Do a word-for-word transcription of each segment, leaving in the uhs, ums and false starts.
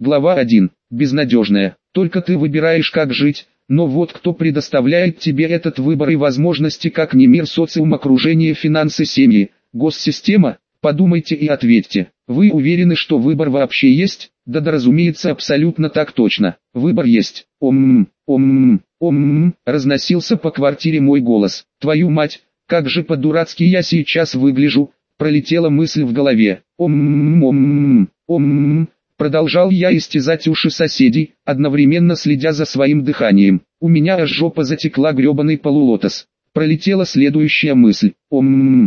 Глава один. Безнадежная. Только ты выбираешь, как жить, но вот кто предоставляет тебе этот выбор и возможности, как не мир, социум, окружение, финансы, семьи, госсистема? Подумайте и ответьте. Вы уверены, что выбор вообще есть? Да да, разумеется, абсолютно так точно. Выбор есть. Ом-м, ом-м, ом-м, разносился по квартире мой голос. Твою мать, как же по-дурацки я сейчас выгляжу, пролетела мысль в голове. Ом-м, ом-м, ом-м, продолжал я истязать уши соседей, одновременно следя за своим дыханием. У меня аж жопа затекла, гребаный полулотос. Пролетела следующая мысль. Ом-м,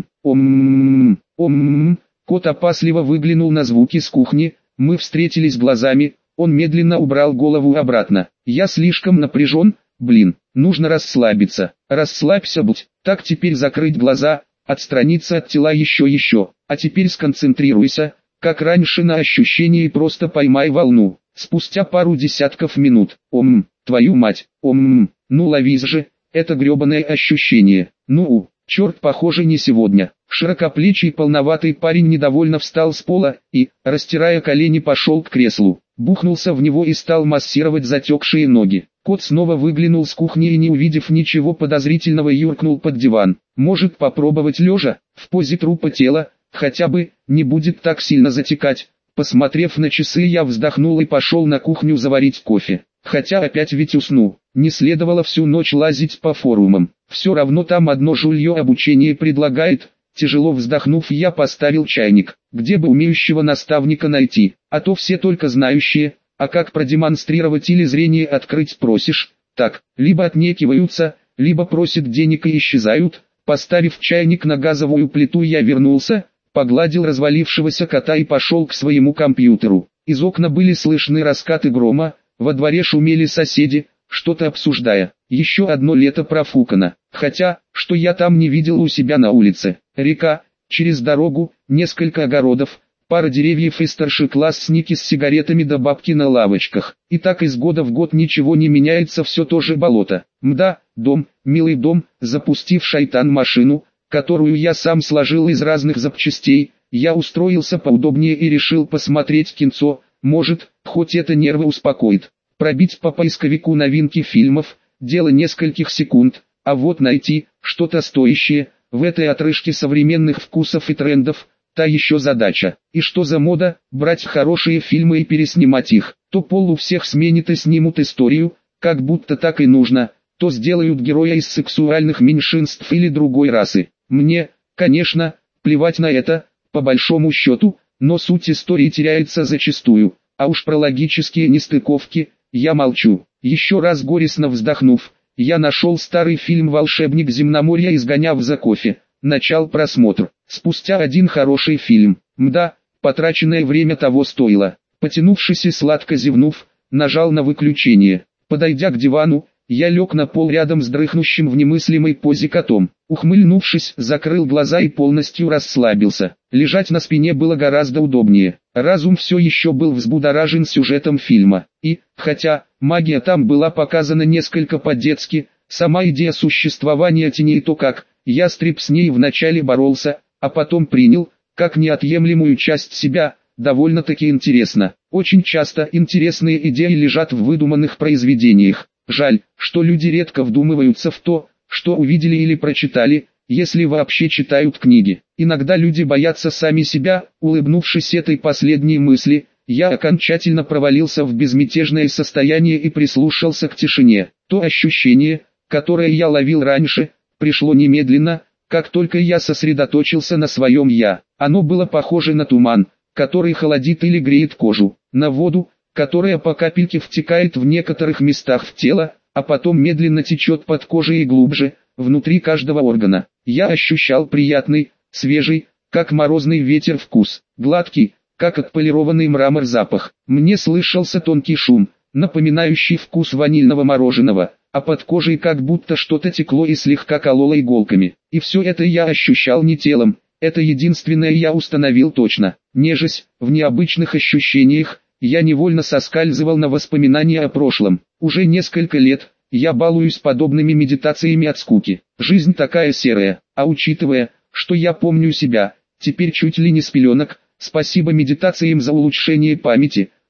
ом-м, ом-м. Кот опасливо выглянул на звуки с кухни, мы встретились глазами, он медленно убрал голову обратно. Я слишком напряжен, блин, нужно расслабиться. Расслабься, будь, так теперь закрыть глаза, отстраниться от тела еще-еще, а теперь сконцентрируйся, как раньше, на ощущении, и просто поймай волну. Спустя пару десятков минут, ом, твою мать, ом, ну ловись же, это гребаное ощущение, ну, черт, похоже, не сегодня. Широкоплечий полноватый парень недовольно встал с пола и, растирая колени, пошел к креслу, бухнулся в него и стал массировать затекшие ноги. Кот снова выглянул с кухни и, не увидев ничего подозрительного, юркнул под диван. Может попробовать лежа, в позе трупа тела, хотя бы, не будет так сильно затекать. Посмотрев на часы, я вздохнул и пошел на кухню заварить кофе. Хотя опять ведь усну, не следовало всю ночь лазить по форумам. Все равно там одно жулье обучение предлагает. Тяжело вздохнув, я поставил чайник. Где бы умеющего наставника найти, а то все только знающие, а как продемонстрировать или зрение открыть просишь, так, либо отнекиваются, либо просят денег и исчезают. Поставив чайник на газовую плиту, я вернулся, погладил развалившегося кота и пошел к своему компьютеру. Из окна были слышны раскаты грома, во дворе шумели соседи, что-то обсуждая. Еще одно лето профукано, хотя, что я там не видел у себя на улице. Река, через дорогу, несколько огородов, пара деревьев и старшеклассники с сигаретами да бабки на лавочках. И так из года в год ничего не меняется, все то же болото. Мда, дом, милый дом, запустив шайтан машину, которую я сам сложил из разных запчастей, я устроился поудобнее и решил посмотреть кинцо, может, хоть это нервы успокоит. Пробить по поисковику новинки фильмов, дело нескольких секунд, а вот найти что-то стоящее, в этой отрыжке современных вкусов и трендов, та еще задача. И что за мода, брать хорошие фильмы и переснимать их, то пол у всех сменит и снимут историю, как будто так и нужно, то сделают героя из сексуальных меньшинств или другой расы. Мне, конечно, плевать на это, по большому счету, но суть истории теряется зачастую, а уж про логические нестыковки я молчу. Еще раз горестно вздохнув, я нашел старый фильм «Волшебник земноморья» и, сгоняв за кофе, начал просмотр. Спустя один хороший фильм. Мда, потраченное время того стоило. Потянувшись и сладко зевнув, нажал на выключение. Подойдя к дивану, я лег на пол рядом с дрыхнущим в немыслимой позе котом. Ухмыльнувшись, закрыл глаза и полностью расслабился. Лежать на спине было гораздо удобнее. Разум все еще был взбудоражен сюжетом фильма. И, хотя, магия там была показана несколько по-детски, сама идея существования теней, то как ястреб с ней вначале боролся, а потом принял, как неотъемлемую часть себя, довольно-таки интересно. Очень часто интересные идеи лежат в выдуманных произведениях. Жаль, что люди редко вдумываются в то, что увидели или прочитали, если вообще читают книги. Иногда люди боятся сами себя. Улыбнувшись этой последней мысли, я окончательно провалился в безмятежное состояние и прислушался к тишине. То ощущение, которое я ловил раньше, пришло немедленно, как только я сосредоточился на своем «я». Оно было похоже на туман, который холодит или греет кожу, на воду, которая по капельке втекает в некоторых местах в тело, а потом медленно течет под кожей и глубже, внутри каждого органа. Я ощущал приятный, свежий, как морозный ветер вкус, гладкий, как отполированный мрамор запах. Мне слышался тонкий шум, напоминающий вкус ванильного мороженого, а под кожей как будто что-то текло и слегка кололо иголками. И все это я ощущал не телом, это единственное я установил точно. Нежесть в необычных ощущениях, я невольно соскальзывал на воспоминания о прошлом. Уже несколько лет я балуюсь подобными медитациями от скуки. Жизнь такая серая, а учитывая, что я помню себя, теперь чуть ли не с пеленок, спасибо медитациям за улучшение памяти,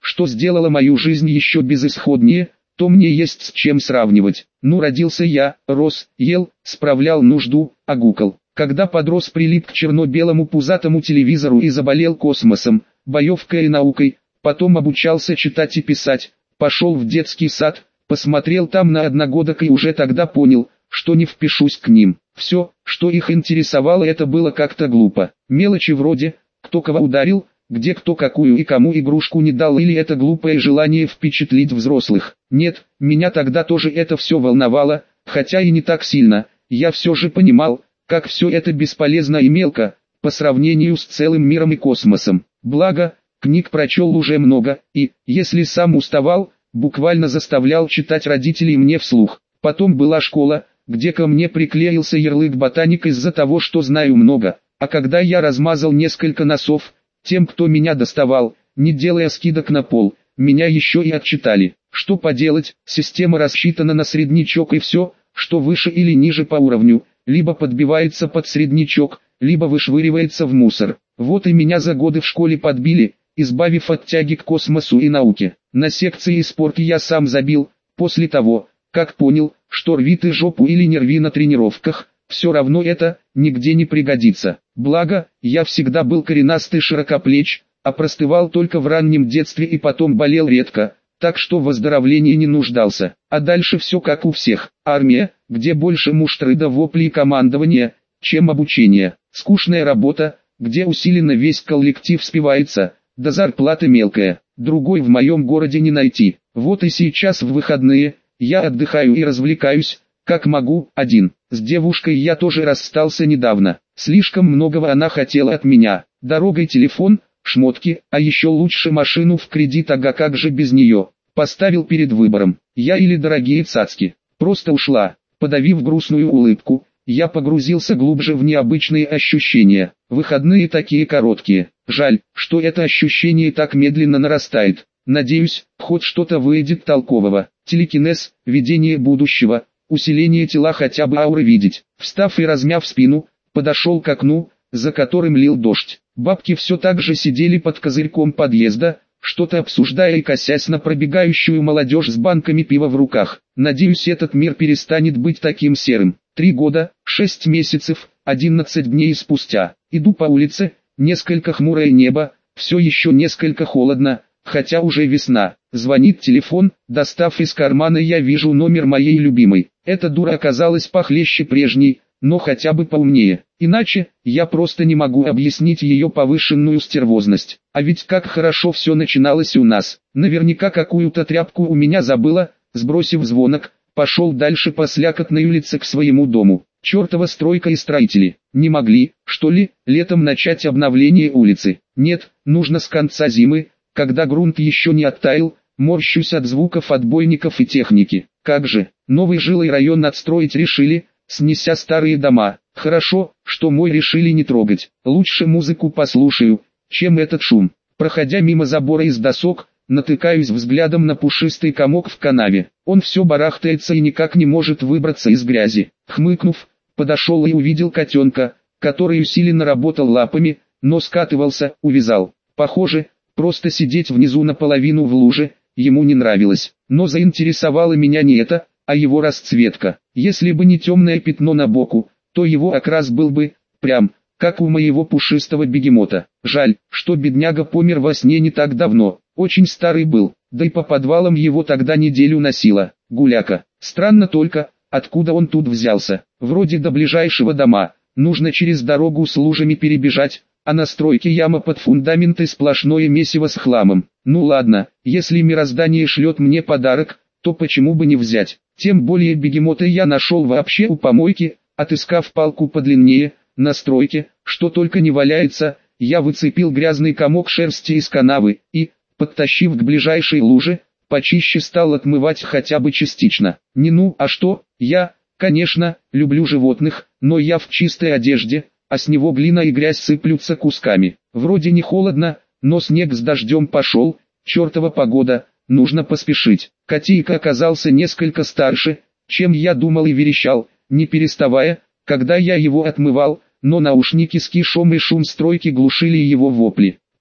что сделало мою жизнь еще безысходнее, то мне есть с чем сравнивать. Ну, родился я, рос, ел, справлял нужду, агукал. Когда подрос, прилип к черно-белому пузатому телевизору и заболел космосом, боевкой и наукой, потом обучался читать и писать, пошел в детский сад, посмотрел там на одногодок и уже тогда понял, что не впишусь к ним. Все, что их интересовало, это было как-то глупо. Мелочи вроде, кто кого ударил, где кто какую и кому игрушку не дал, или это глупое желание впечатлить взрослых. Нет, меня тогда тоже это все волновало, хотя и не так сильно. Я все же понимал, как все это бесполезно и мелко, по сравнению с целым миром и космосом. Благо, книг прочел уже много, и, если сам уставал, буквально заставлял читать родителей мне вслух. Потом была школа, где ко мне приклеился ярлык ботаник из-за того, что знаю много, а когда я размазал несколько носов тем, кто меня доставал, не делая скидок на пол, меня еще и отчитали. Что поделать, система рассчитана на среднячок, и все, что выше или ниже по уровню, либо подбивается под среднячок, либо вышвыривается в мусор. Вот и меня за годы в школе подбили, избавив от тяги к космосу и науке. На секции и спорте я сам забил, после того, как понял, что рви ты жопу или не рви на тренировках, все равно это нигде не пригодится. Благо, я всегда был коренастый широкоплеч, а простывал только в раннем детстве и потом болел редко, так что в выздоровлении не нуждался. А дальше все как у всех. Армия, где больше муштры да вопли и командования, чем обучение. Скучная работа, где усиленно весь коллектив спивается, да зарплата мелкая. Другой в моем городе не найти. Вот и сейчас в выходные я отдыхаю и развлекаюсь, как могу, один. С девушкой я тоже расстался недавно. Слишком многого она хотела от меня. Дорога и телефон, шмотки, а еще лучше машину в кредит, ага, как же без нее. Поставил перед выбором, я или дорогие цацки. Просто ушла. Подавив грустную улыбку, я погрузился глубже в необычные ощущения. Выходные такие короткие. Жаль, что это ощущение так медленно нарастает. Надеюсь, хоть что-то выйдет толкового. Телекинез, видение будущего, усиление тела, хотя бы ауры видеть. Встав и размяв спину, подошел к окну, за которым лил дождь. Бабки все так же сидели под козырьком подъезда, что-то обсуждая и косясь на пробегающую молодежь с банками пива в руках. Надеюсь, этот мир перестанет быть таким серым. Три года, шесть месяцев, одиннадцать дней спустя. Иду по улице, несколько хмурое небо, все еще несколько холодно, хотя уже весна. Звонит телефон, достав из кармана, я вижу номер моей любимой. Эта дура оказалась похлеще прежней, но хотя бы поумнее. Иначе, я просто не могу объяснить ее повышенную стервозность. А ведь как хорошо все начиналось у нас. Наверняка какую-то тряпку у меня забыла, сбросив звонок, пошел дальше по слякотной улице к своему дому. Чертова стройка и строители. Не могли, что ли, летом начать обновление улицы? Нет, нужно с конца зимы, когда грунт еще не оттаял. Морщусь от звуков отбойников и техники. Как же, новый жилой район отстроить решили, снеся старые дома. Хорошо, что мой решили не трогать. Лучше музыку послушаю, чем этот шум. Проходя мимо забора из досок, натыкаюсь взглядом на пушистый комок в канаве. Он все барахтается и никак не может выбраться из грязи. Хмыкнув, подошел и увидел котенка, который усиленно работал лапами, но скатывался, увязал. Похоже, просто сидеть внизу наполовину в луже ему не нравилось. Но заинтересовало меня не это, а его расцветка. Если бы не темное пятно на боку, то его окрас был бы, прям, как у моего пушистого бегемота. Жаль, что бедняга помер во сне не так давно. Очень старый был, да и по подвалам его тогда неделю носило. Гуляка. Странно только, откуда он тут взялся. Вроде до ближайшего дома, нужно через дорогу с лужами перебежать, а на стройке яма под фундаменты, сплошное месиво с хламом. Ну ладно, если мироздание шлет мне подарок, то почему бы не взять? Тем более бегемота я нашел вообще у помойки, отыскав палку подлиннее. На стройке, что только не валяется, я выцепил грязный комок шерсти из канавы и, подтащив к ближайшей луже, почище стал отмывать хотя бы частично. Не ну, а что, я, конечно, люблю животных, но я в чистой одежде, а с него глина и грязь сыплются кусками. Вроде не холодно, но снег с дождем пошел, чертова погода, нужно поспешить. Котейка оказался несколько старше, чем я думал, и верещал, не переставая, когда я его отмывал, но наушники с кишом и шум стройки глушили его вопли.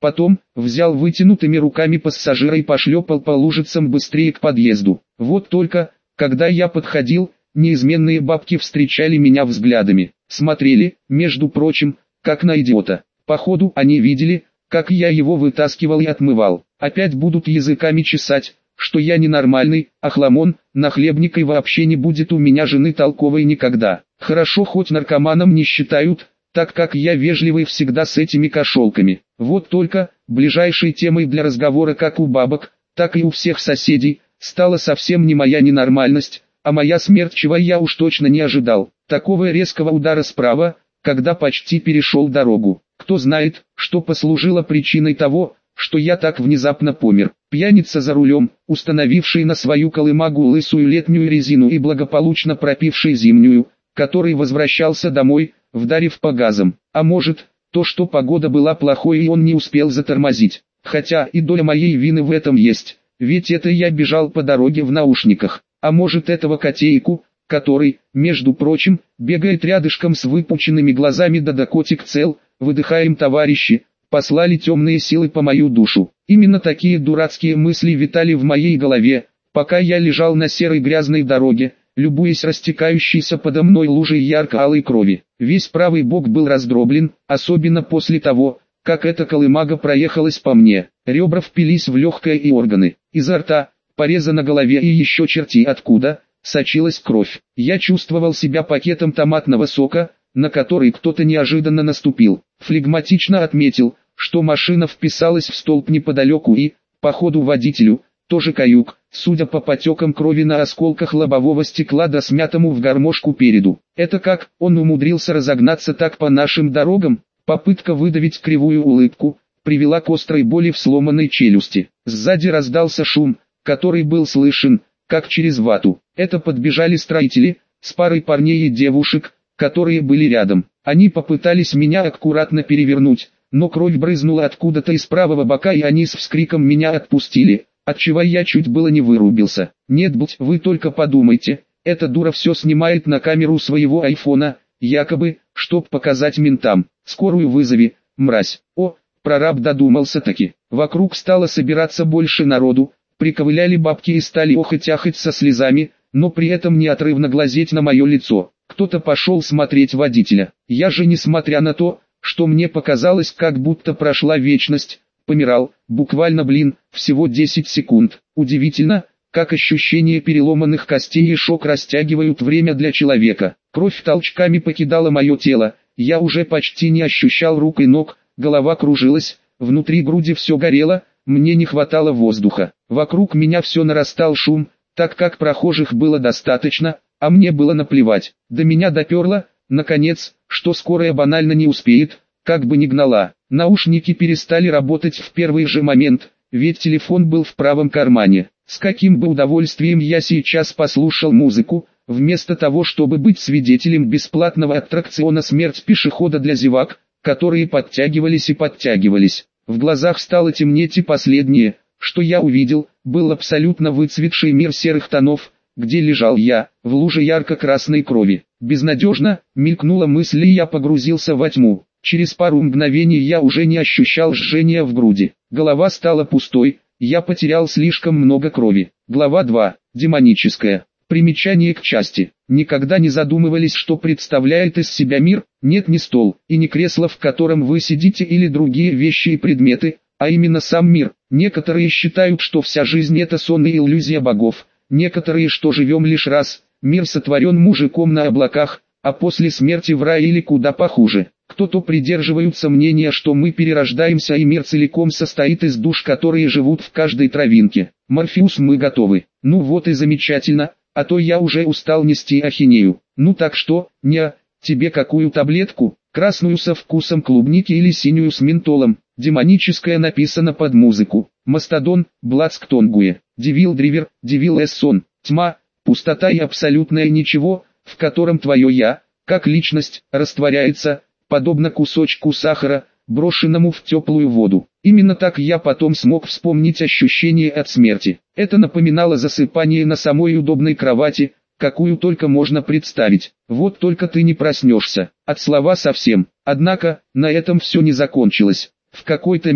Потом, взял вытянутыми руками пассажира и пошлепал по лужицам быстрее к подъезду. Вот только, когда я подходил, неизменные бабки встречали меня взглядами. Смотрели, между прочим, как на идиота. Походу, они видели, как я его вытаскивал и отмывал. Опять будут языками чесать, что я ненормальный, охламон, нахлебник и вообще не будет у меня жены толковой никогда. Хорошо хоть наркоманом не считают, так как я вежливый всегда с этими кошелками. Вот только, ближайшей темой для разговора как у бабок, так и у всех соседей, стала совсем не моя ненормальность, а моя смерть, чего я уж точно не ожидал. Такого резкого удара справа, когда почти перешел дорогу. Кто знает, что послужило причиной того, что я так внезапно помер. Пьяница за рулем, установивший на свою колымагу лысую летнюю резину и благополучно пропивший зимнюю, который возвращался домой, вдарив по газам. А может, то что погода была плохой и он не успел затормозить. Хотя и доля моей вины в этом есть, ведь это я бежал по дороге в наушниках. А может этого котейку, который, между прочим, бегает рядышком с выпученными глазами, да да котик цел, выдыхаем товарищи, послали темные силы по мою душу. Именно такие дурацкие мысли витали в моей голове, пока я лежал на серой грязной дороге, любуясь растекающейся подо мной лужей ярко-алой крови. Весь правый бок был раздроблен, особенно после того, как эта колымага проехалась по мне. Ребра впились в легкое и органы. Изо рта, пореза на голове и еще черти откуда, сочилась кровь. Я чувствовал себя пакетом томатного сока, на который кто-то неожиданно наступил. Флегматично отметил, что машина вписалась в столб неподалеку и, походу водителю, тоже каюк, судя по потекам крови на осколках лобового стекла да смятому в гармошку переду. Это как, он умудрился разогнаться так по нашим дорогам? Попытка выдавить кривую улыбку, привела к острой боли в сломанной челюсти. Сзади раздался шум, который был слышен, как через вату. Это подбежали строители, с парой парней и девушек, которые были рядом. Они попытались меня аккуратно перевернуть, но кровь брызнула откуда-то из правого бока и они с вскриком меня отпустили, отчего я чуть было не вырубился. Нет, блять, вы только подумайте, эта дура все снимает на камеру своего айфона, якобы, чтоб показать ментам. Скорую вызови, мразь. О, прораб додумался таки. Вокруг стало собираться больше народу, приковыляли бабки и стали охать-ахать со слезами, но при этом неотрывно глазеть на мое лицо. Кто-то пошел смотреть водителя. Я же, несмотря на то, что мне показалось, как будто прошла вечность, помирал, буквально, блин, всего десять секунд. Удивительно, как ощущение переломанных костей и шок растягивают время для человека. Кровь толчками покидала мое тело, я уже почти не ощущал рук и ног, голова кружилась, внутри груди все горело, мне не хватало воздуха. Вокруг меня все нарастал шум, так как прохожих было достаточно, а мне было наплевать. До меня доперло, наконец, что скорая банально не успеет, как бы ни гнала. Наушники перестали работать в первый же момент, ведь телефон был в правом кармане. С каким бы удовольствием я сейчас послушал музыку, вместо того, чтобы быть свидетелем бесплатного аттракциона «Смерть пешехода» для зевак, которые подтягивались и подтягивались. В глазах стало темнеть, и последнее, что я увидел, был абсолютно выцветший мир серых тонов, где лежал я, в луже ярко-красной крови. Безнадежно, мелькнула мысль, и я погрузился во тьму. Через пару мгновений я уже не ощущал жжения в груди. Голова стала пустой, я потерял слишком много крови. Глава два. Демоническая. Примечание к части. Никогда не задумывались, что представляет из себя мир? Нет, ни стол, и ни кресло, в котором вы сидите, или другие вещи и предметы, а именно сам мир. Некоторые считают, что вся жизнь это сон и иллюзия богов. Некоторые, что живем лишь раз, мир сотворен мужиком на облаках, а после смерти в рай или куда похуже. Кто-то придерживаются мнения, что мы перерождаемся и мир целиком состоит из душ, которые живут в каждой травинке. Морфеус, мы готовы. Ну вот и замечательно, а то я уже устал нести ахинею. Ну так что, не, тебе какую таблетку? Красную со вкусом клубники или синюю с ментолом? Демоническая написано под музыку. Мастодон, Блацктонгуе, Девил Дрivер, Девил Эссон, тьма, пустота и абсолютное ничего, в котором твое «я», как личность, растворяется, подобно кусочку сахара, брошенному в теплую воду. Именно так я потом смог вспомнить ощущение от смерти. Это напоминало засыпание на самой удобной кровати, какую только можно представить. Вот только ты не проснешься, от слова совсем. Однако, на этом все не закончилось. В какой-то мере,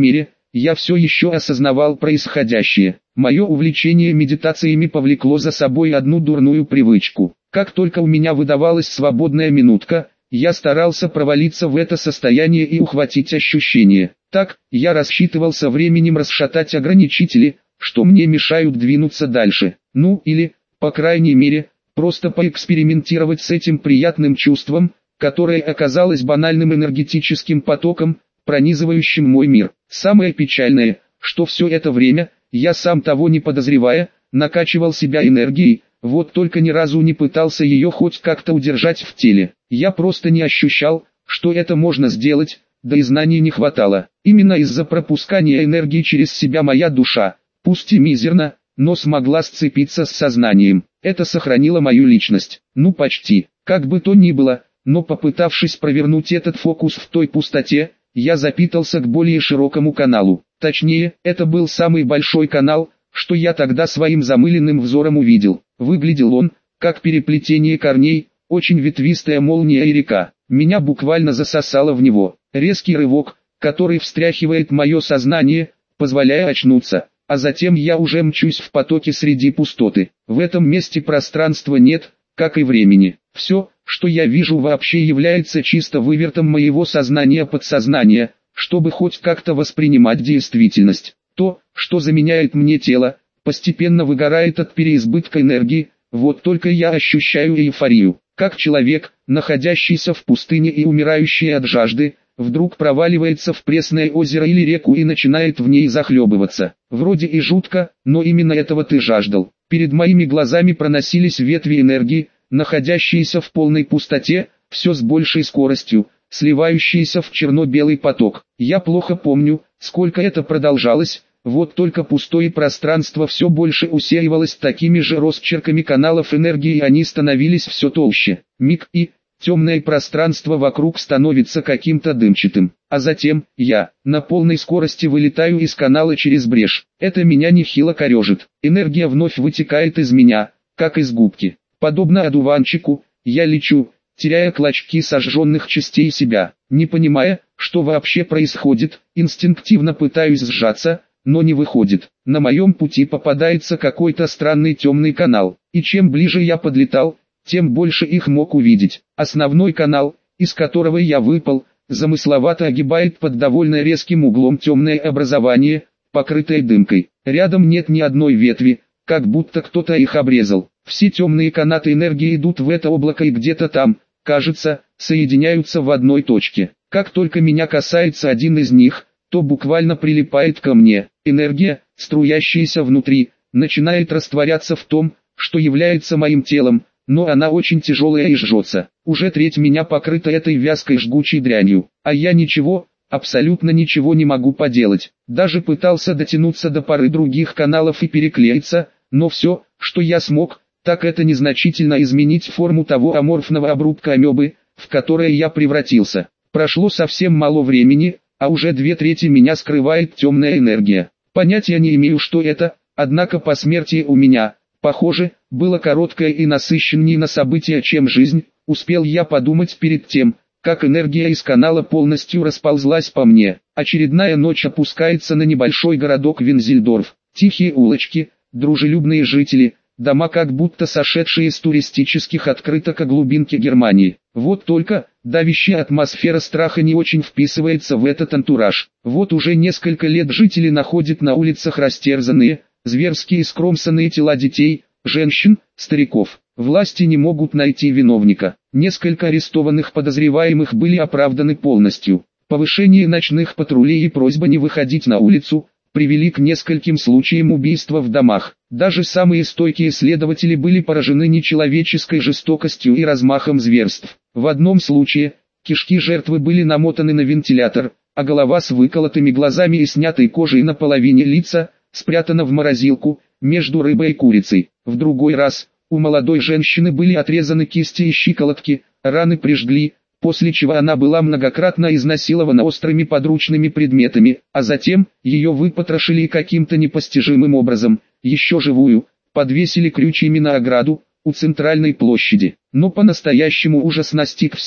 я все еще осознавал происходящее. Мое увлечение медитациями повлекло за собой одну дурную привычку. Как только у меня выдавалась свободная минутка, я старался провалиться в это состояние и ухватить ощущение. Так, я рассчитывал со временем расшатать ограничители, что мне мешают двинуться дальше. Ну или, по крайней мере, просто поэкспериментировать с этим приятным чувством, которое оказалось банальным энергетическим потоком, пронизывающим мой мир. Самое печальное, что все это время, я сам того не подозревая, накачивал себя энергией, вот только ни разу не пытался ее хоть как-то удержать в теле. Я просто не ощущал, что это можно сделать, да и знаний не хватало. Именно из-за пропускания энергии через себя моя душа, пусть и мизерно, но смогла сцепиться с сознанием. Это сохранило мою личность. Ну почти. Как бы то ни было, но попытавшись провернуть этот фокус в той пустоте, я запитался к более широкому каналу. Точнее, это был самый большой канал, что я тогда своим замыленным взором увидел. Выглядел он, как переплетение корней, очень ветвистая молния и река. Меня буквально засосало в него. Резкий рывок, который встряхивает мое сознание, позволяя очнуться, а затем я уже мчусь в потоке среди пустоты. В этом месте пространства нет, как и времени. Все, что я вижу, вообще является чисто вывертом моего сознания-подсознания, чтобы хоть как-то воспринимать действительность. То, что заменяет мне тело, постепенно выгорает от переизбытка энергии, вот только я ощущаю эйфорию. Как человек, находящийся в пустыне и умирающий от жажды, вдруг проваливается в пресное озеро или реку и начинает в ней захлебываться. Вроде и жутко, но именно этого ты жаждал. Перед моими глазами проносились ветви энергии, находящиеся в полной пустоте, все с большей скоростью, сливающиеся в черно-белый поток. Я плохо помню, сколько это продолжалось, вот только пустое пространство все больше усеивалось такими же росчерками каналов энергии, и они становились все толще. Миг, и темное пространство вокруг становится каким-то дымчатым. А затем, я, на полной скорости вылетаю из канала через брешь. Это меня нехило корежит. Энергия вновь вытекает из меня, как из губки. Подобно одуванчику, я лечу, теряя клочки сожженных частей себя. Не понимая, что вообще происходит, инстинктивно пытаюсь сжаться, но не выходит. На моем пути попадается какой-то странный темный канал, и чем ближе я подлетал, тем больше их мог увидеть. Основной канал, из которого я выпал, замысловато огибает под довольно резким углом темное образование, покрытое дымкой. Рядом нет ни одной ветви, как будто кто-то их обрезал. Все темные канаты энергии идут в это облако и где-то там, кажется, соединяются в одной точке. Как только меня касается один из них, то буквально прилипает ко мне. Энергия, струящаяся внутри, начинает растворяться в том, что является моим телом, но она очень тяжелая и жжется. Уже треть меня покрыта этой вязкой жгучей дрянью, а я ничего, абсолютно ничего не могу поделать. Даже пытался дотянуться до пары других каналов и переклеиться, но все, что я смог, так это незначительно изменить форму того аморфного обрубка амебы, в которое я превратился. Прошло совсем мало времени, а уже две трети меня скрывает темная энергия. Понятия не имею, что это, однако по смерти у меня, похоже, было короткое и насыщеннее на события, чем жизнь, успел я подумать перед тем, как энергия из канала полностью расползлась по мне. Очередная ночь опускается на небольшой городок Вензельдорф. Тихие улочки, дружелюбные жители, дома как будто сошедшие с туристических открыток о глубинке Германии. Вот только, давящая атмосфера страха не очень вписывается в этот антураж. Вот уже несколько лет жители находят на улицах растерзанные, зверски искромсанные тела детей, женщин, стариков. Власти не могут найти виновника. Несколько арестованных подозреваемых были оправданы полностью. Повышение ночных патрулей и просьба не выходить на улицу привели к нескольким случаям убийства в домах. Даже самые стойкие следователи были поражены нечеловеческой жестокостью и размахом зверств. В одном случае, кишки жертвы были намотаны на вентилятор, а голова с выколотыми глазами и снятой кожей на половине лица, спрятана в морозилку, между рыбой и курицей. В другой раз, у молодой женщины были отрезаны кисти и щиколотки, раны прижгли, после чего она была многократно изнасилована острыми подручными предметами, а затем, ее выпотрошили каким-то непостижимым образом, еще живую, подвесили крючьями на ограду, у центральной площади. Но по-настоящему ужас настиг всех,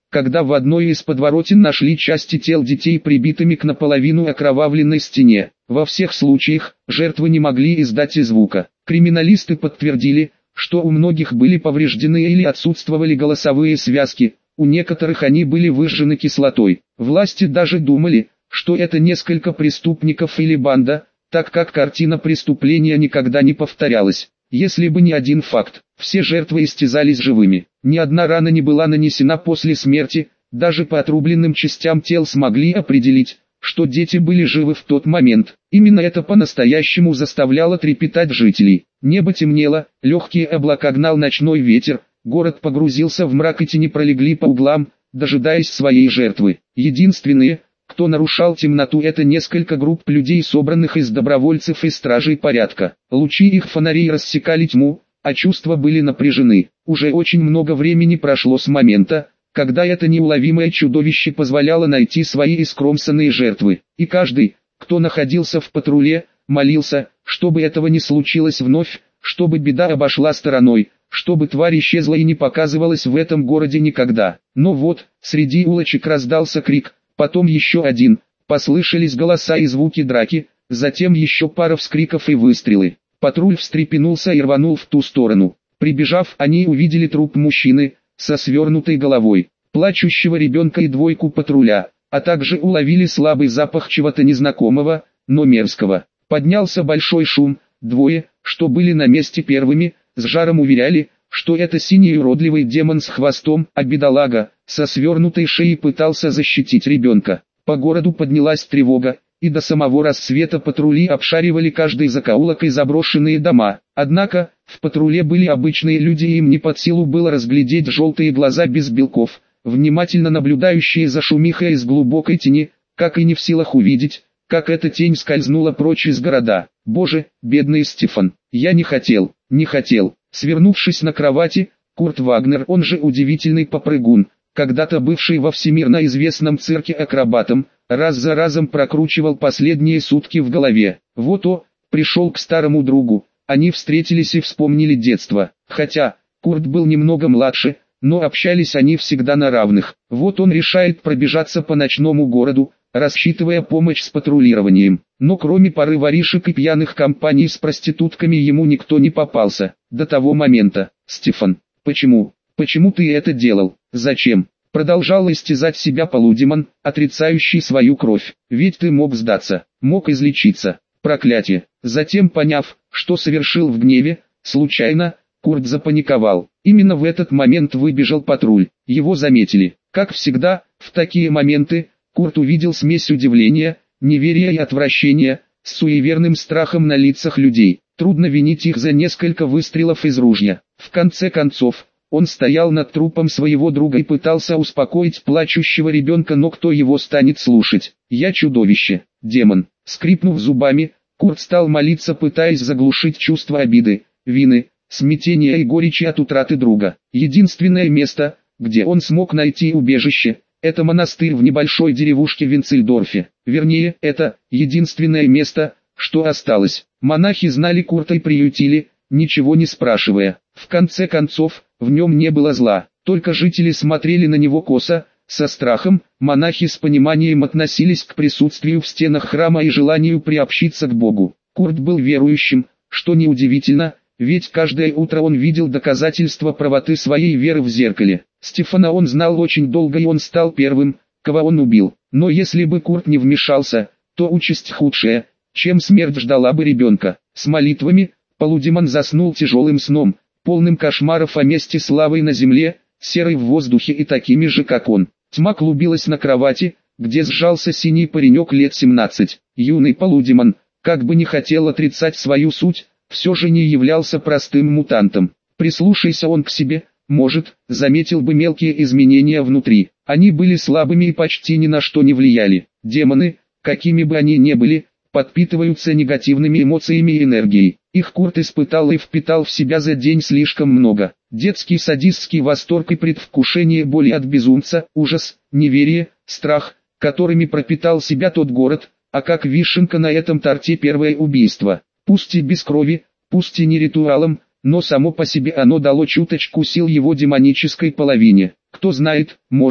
когда в одной из подворотен нашли части тел детей прибитыми к наполовину окровавленной стене. Во всех случаях, жертвы не могли издать и звука. Криминалисты подтвердили, что у многих были повреждены или отсутствовали голосовые связки, у некоторых они были выжжены кислотой. Власти даже думали, что это несколько преступников или банда, так как картина преступления никогда не повторялась. Если бы не один факт, все жертвы истязались живыми. Ни одна рана не была нанесена после смерти, даже по отрубленным частям тел смогли определить, что дети были живы в тот момент. Именно это по-настоящему заставляло трепетать жителей. Небо темнело, легкие облака гнал ночной ветер, город погрузился в мрак и тени пролегли по углам, дожидаясь своей жертвы. Единственные, кто нарушал темноту, это несколько групп людей, собранных из добровольцев и стражей порядка. Лучи их фонарей рассекали тьму, а чувства были напряжены. Уже очень много времени прошло с момента, когда это неуловимое чудовище позволяло найти свои искромсанные жертвы. И каждый, кто находился в патруле, молился, чтобы этого не случилось вновь, чтобы беда обошла стороной, чтобы тварь исчезла и не показывалась в этом городе никогда. Но вот, среди улочек раздался крик, потом еще один, послышались голоса и звуки драки, затем еще пара вскриков и выстрелы. Патруль встрепенулся и рванул в ту сторону. Прибежав, они увидели труп мужчины, со свернутой головой, плачущего ребенка и двойку патруля, а также уловили слабый запах чего-то незнакомого, но мерзкого. Поднялся большой шум, двое, что были на месте первыми, с жаром уверяли, что это синий уродливый демон с хвостом, а бедолага, со свернутой шеей пытался защитить ребенка. По городу поднялась тревога, и до самого рассвета патрули обшаривали каждый закоулок и заброшенные дома. Однако, в патруле были обычные люди, и им не под силу было разглядеть желтые глаза без белков, внимательно наблюдающие за шумихой из глубокой тени, как и не в силах увидеть, как эта тень скользнула прочь из города. Боже, бедный Стефан, я не хотел, не хотел. Свернувшись на кровати, Курт Вагнер, он же удивительный попрыгун, когда-то бывший во всемирно известном цирке акробатом, раз за разом прокручивал последние сутки в голове. Вот о, пришел к старому другу, они встретились и вспомнили детство. Хотя, Курт был немного младше, но общались они всегда на равных. Вот он решает пробежаться по ночному городу, рассчитывая помощь с патрулированием. Но кроме пары воришек и пьяных компаний с проститутками ему никто не попался. До того момента. Стефан, почему? Почему ты это делал? Зачем? Продолжал истязать себя Полудемон, отрицающий свою кровь. Ведь ты мог сдаться, мог излечиться. Проклятие. Затем, поняв, что совершил в гневе, случайно, Курт запаниковал. Именно в этот момент выбежал патруль. Его заметили. Как всегда, в такие моменты, Курт увидел смесь удивления, неверия и отвращения, с суеверным страхом на лицах людей. Трудно винить их за несколько выстрелов из ружья. В конце концов, он стоял над трупом своего друга и пытался успокоить плачущего ребенка, но кто его станет слушать? Я чудовище, демон. Скрипнув зубами, Курт стал молиться, пытаясь заглушить чувство обиды, вины, смятения и горечи от утраты друга. Единственное место, где он смог найти убежище, это монастырь в небольшой деревушке в Винцельдорфе. Вернее, это единственное место, что осталось. Монахи знали Курта и приютили, ничего не спрашивая. В конце концов, в нем не было зла, только жители смотрели на него косо, со страхом. Монахи с пониманием относились к присутствию в стенах храма и желанию приобщиться к Богу. Курт был верующим, что неудивительно, ведь каждое утро он видел доказательства правоты своей веры в зеркале. Стефана он знал очень долго, и он стал первым, кого он убил. Но если бы Курт не вмешался, то участь худшая, чем смерть, ждала бы ребенка. С молитвами, Полудемон заснул тяжелым сном, полным кошмаров о месте славы на земле, серой в воздухе и такими же, как он. Тьма клубилась на кровати, где сжался синий паренек лет семнадцать. Юный Полудемон, как бы не хотел отрицать свою суть, все же не являлся простым мутантом. Прислушайся он к себе, может, заметил бы мелкие изменения внутри. Они были слабыми и почти ни на что не влияли. Демоны, какими бы они ни были, подпитываются негативными эмоциями и энергией. Их Курт испытал и впитал в себя за день слишком много. Детский садистский восторг и предвкушение боли от безумца, ужас, неверие, страх, которыми пропитал себя тот город, а как вишенка на этом торте первое убийство. Пусть и без крови, пусть и не ритуалом, но само по себе оно дало чуточку сил его демонической половине. Кто знает, может,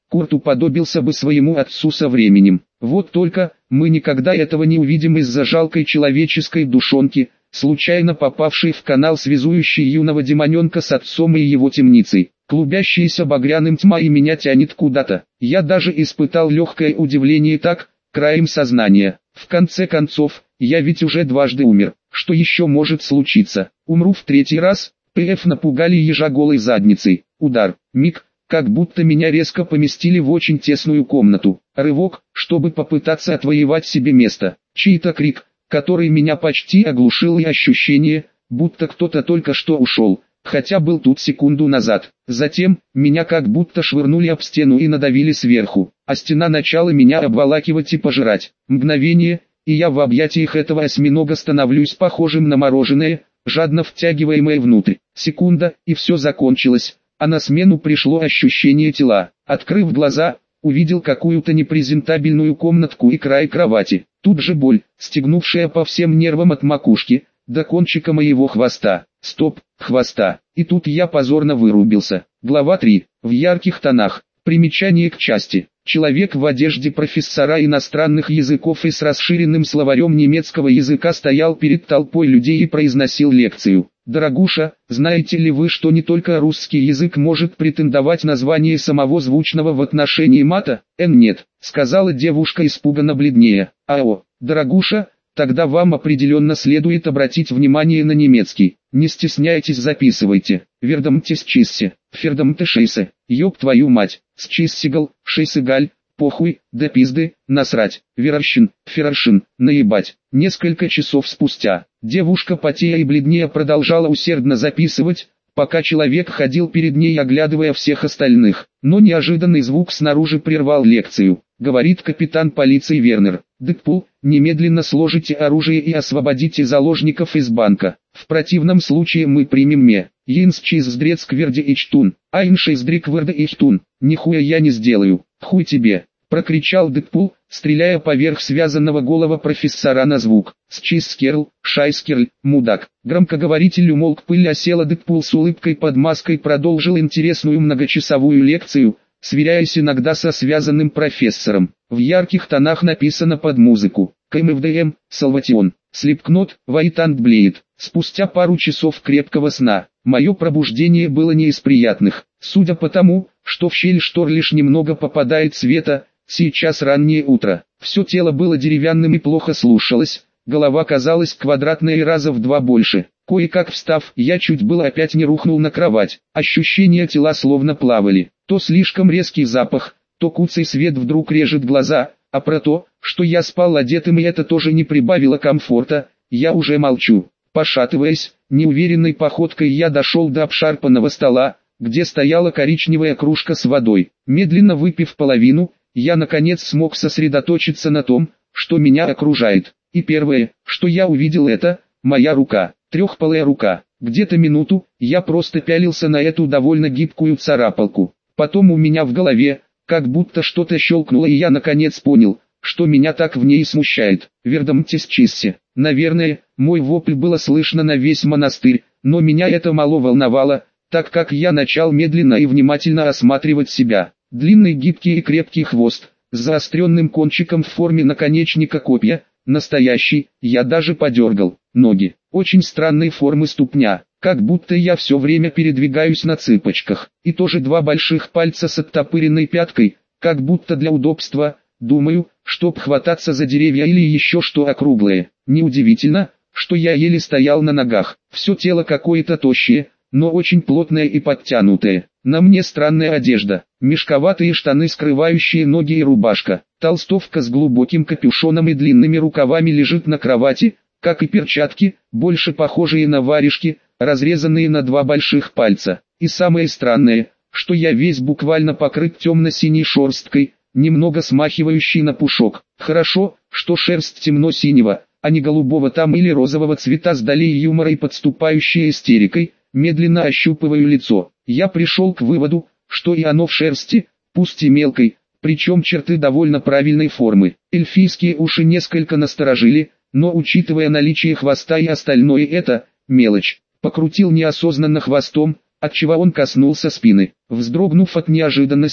Курт уподобился бы своему отцу со временем. Вот только, мы никогда этого не увидим из-за жалкой человеческой душонки, случайно попавшей в канал, связующий юного демоненка с отцом и его темницей. Клубящаяся багряным тьма и меня тянет куда-то. Я даже испытал легкое удивление так, краем сознания. В конце концов, я ведь уже дважды умер. Что еще может случиться? Умру в третий раз? ПФ напугали ежа голой задницей. Удар, миг, как будто меня резко поместили в очень тесную комнату. Рывок, чтобы попытаться отвоевать себе место. Чей-то крик, который меня почти оглушил, и ощущение, будто кто-то только что ушел, хотя был тут секунду назад. Затем, меня как будто швырнули об стену и надавили сверху, а стена начала меня обволакивать и пожирать. Мгновение, и я в объятиях этого осьминога становлюсь похожим на мороженое, жадно втягиваемое внутрь. Секунда, и все закончилось, а на смену пришло ощущение тела. Открыв глаза, увидел какую-то непрезентабельную комнатку и край кровати. Тут же боль, стегнувшая по всем нервам от макушки до кончика моего хвоста. Стоп, хвоста. И тут я позорно вырубился. Глава три. В ярких тонах. Примечание к части. Человек в одежде профессора иностранных языков и с расширенным словарем немецкого языка стоял перед толпой людей и произносил лекцию. Дорогуша, знаете ли вы, что не только русский язык может претендовать на звание самого звучного в отношении мата? Эн нет, сказала девушка испуганно бледнее. Ао, дорогуша, тогда вам определенно следует обратить внимание на немецкий. Не стесняйтесь, записывайте. Вердамтес чиссе, фердамте шейсе, ёб твою мать, счиссигал, шейсигаль, похуй, да пизды, насрать, верарщин, фераршин, наебать. Несколько часов спустя, девушка потея и бледнее продолжала усердно записывать, пока человек ходил перед ней, оглядывая всех остальных. Но неожиданный звук снаружи прервал лекцию. Говорит капитан полиции Вернер. Дэдпул, немедленно сложите оружие и освободите заложников из банка. В противном случае мы примем ме. Йинс чиздрец кверди ичтун, айншейздрик верда ихтун. Нихуя я не сделаю, хуй тебе. Прокричал Дэдпул, стреляя поверх связанного голого профессора на звук. Счискерл, шайскерль, мудак. Громкоговоритель умолк, пыль осела. Дэдпул с улыбкой под маской продолжил интересную многочасовую лекцию, сверяясь иногда со связанным профессором. В ярких тонах написано под музыку. КМФДМ, Салватион, Слипкнот, White and Blade. Спустя пару часов крепкого сна, мое пробуждение было не из приятных. Судя по тому, что в щель штор лишь немного попадает света, сейчас раннее утро. Все тело было деревянным и плохо слушалось, голова казалась квадратной и раза в два больше. Кое-как встав, я чуть было опять не рухнул на кровать. Ощущения тела словно плавали. То слишком резкий запах, то куцый свет вдруг режет глаза, а про то, что я спал одетым, и это тоже не прибавило комфорта, я уже молчу. Пошатываясь, неуверенной походкой я дошел до обшарпанного стола, где стояла коричневая кружка с водой. Медленно выпив половину, я наконец смог сосредоточиться на том, что меня окружает. И первое, что я увидел, это моя рука, трехпалая рука. Где-то минуту, я просто пялился на эту довольно гибкую царапалку. Потом у меня в голове, как будто что-то щелкнуло, и я наконец понял, что меня так в ней смущает. Вердамтес чиссе. Наверное, мой вопль было слышно на весь монастырь, но меня это мало волновало, так как я начал медленно и внимательно осматривать себя. Длинный, гибкий и крепкий хвост, с заостренным кончиком в форме наконечника копья, настоящий, я даже подергал. Ноги, очень странной формы ступня, как будто я все время передвигаюсь на цыпочках. И тоже два больших пальца с оттопыренной пяткой, как будто для удобства, думаю, чтоб хвататься за деревья или еще что округлое. Неудивительно, что я еле стоял на ногах. Все тело какое-то тощее, но очень плотное и подтянутое. На мне странная одежда, мешковатые штаны, скрывающие ноги, и рубашка. Толстовка с глубоким капюшоном и длинными рукавами лежит на кровати, как и перчатки, больше похожие на варежки, разрезанные на два больших пальца. И самое странное, что я весь буквально покрыт темно-синей шерсткой, немного смахивающей на пушок. Хорошо, что шерсть темно-синего, а не голубого там или розового цвета, с долей юмора и подступающей истерикой. Медленно ощупываю лицо. Я пришел к выводу, что и оно в шерсти, пусть и мелкой, причем черты довольно правильной формы. Эльфийские уши несколько насторожили, но учитывая наличие хвоста и остальное, это мелочь. Покрутил неосознанно хвостом, отчего он коснулся спины. Вздрогнув от неожиданности,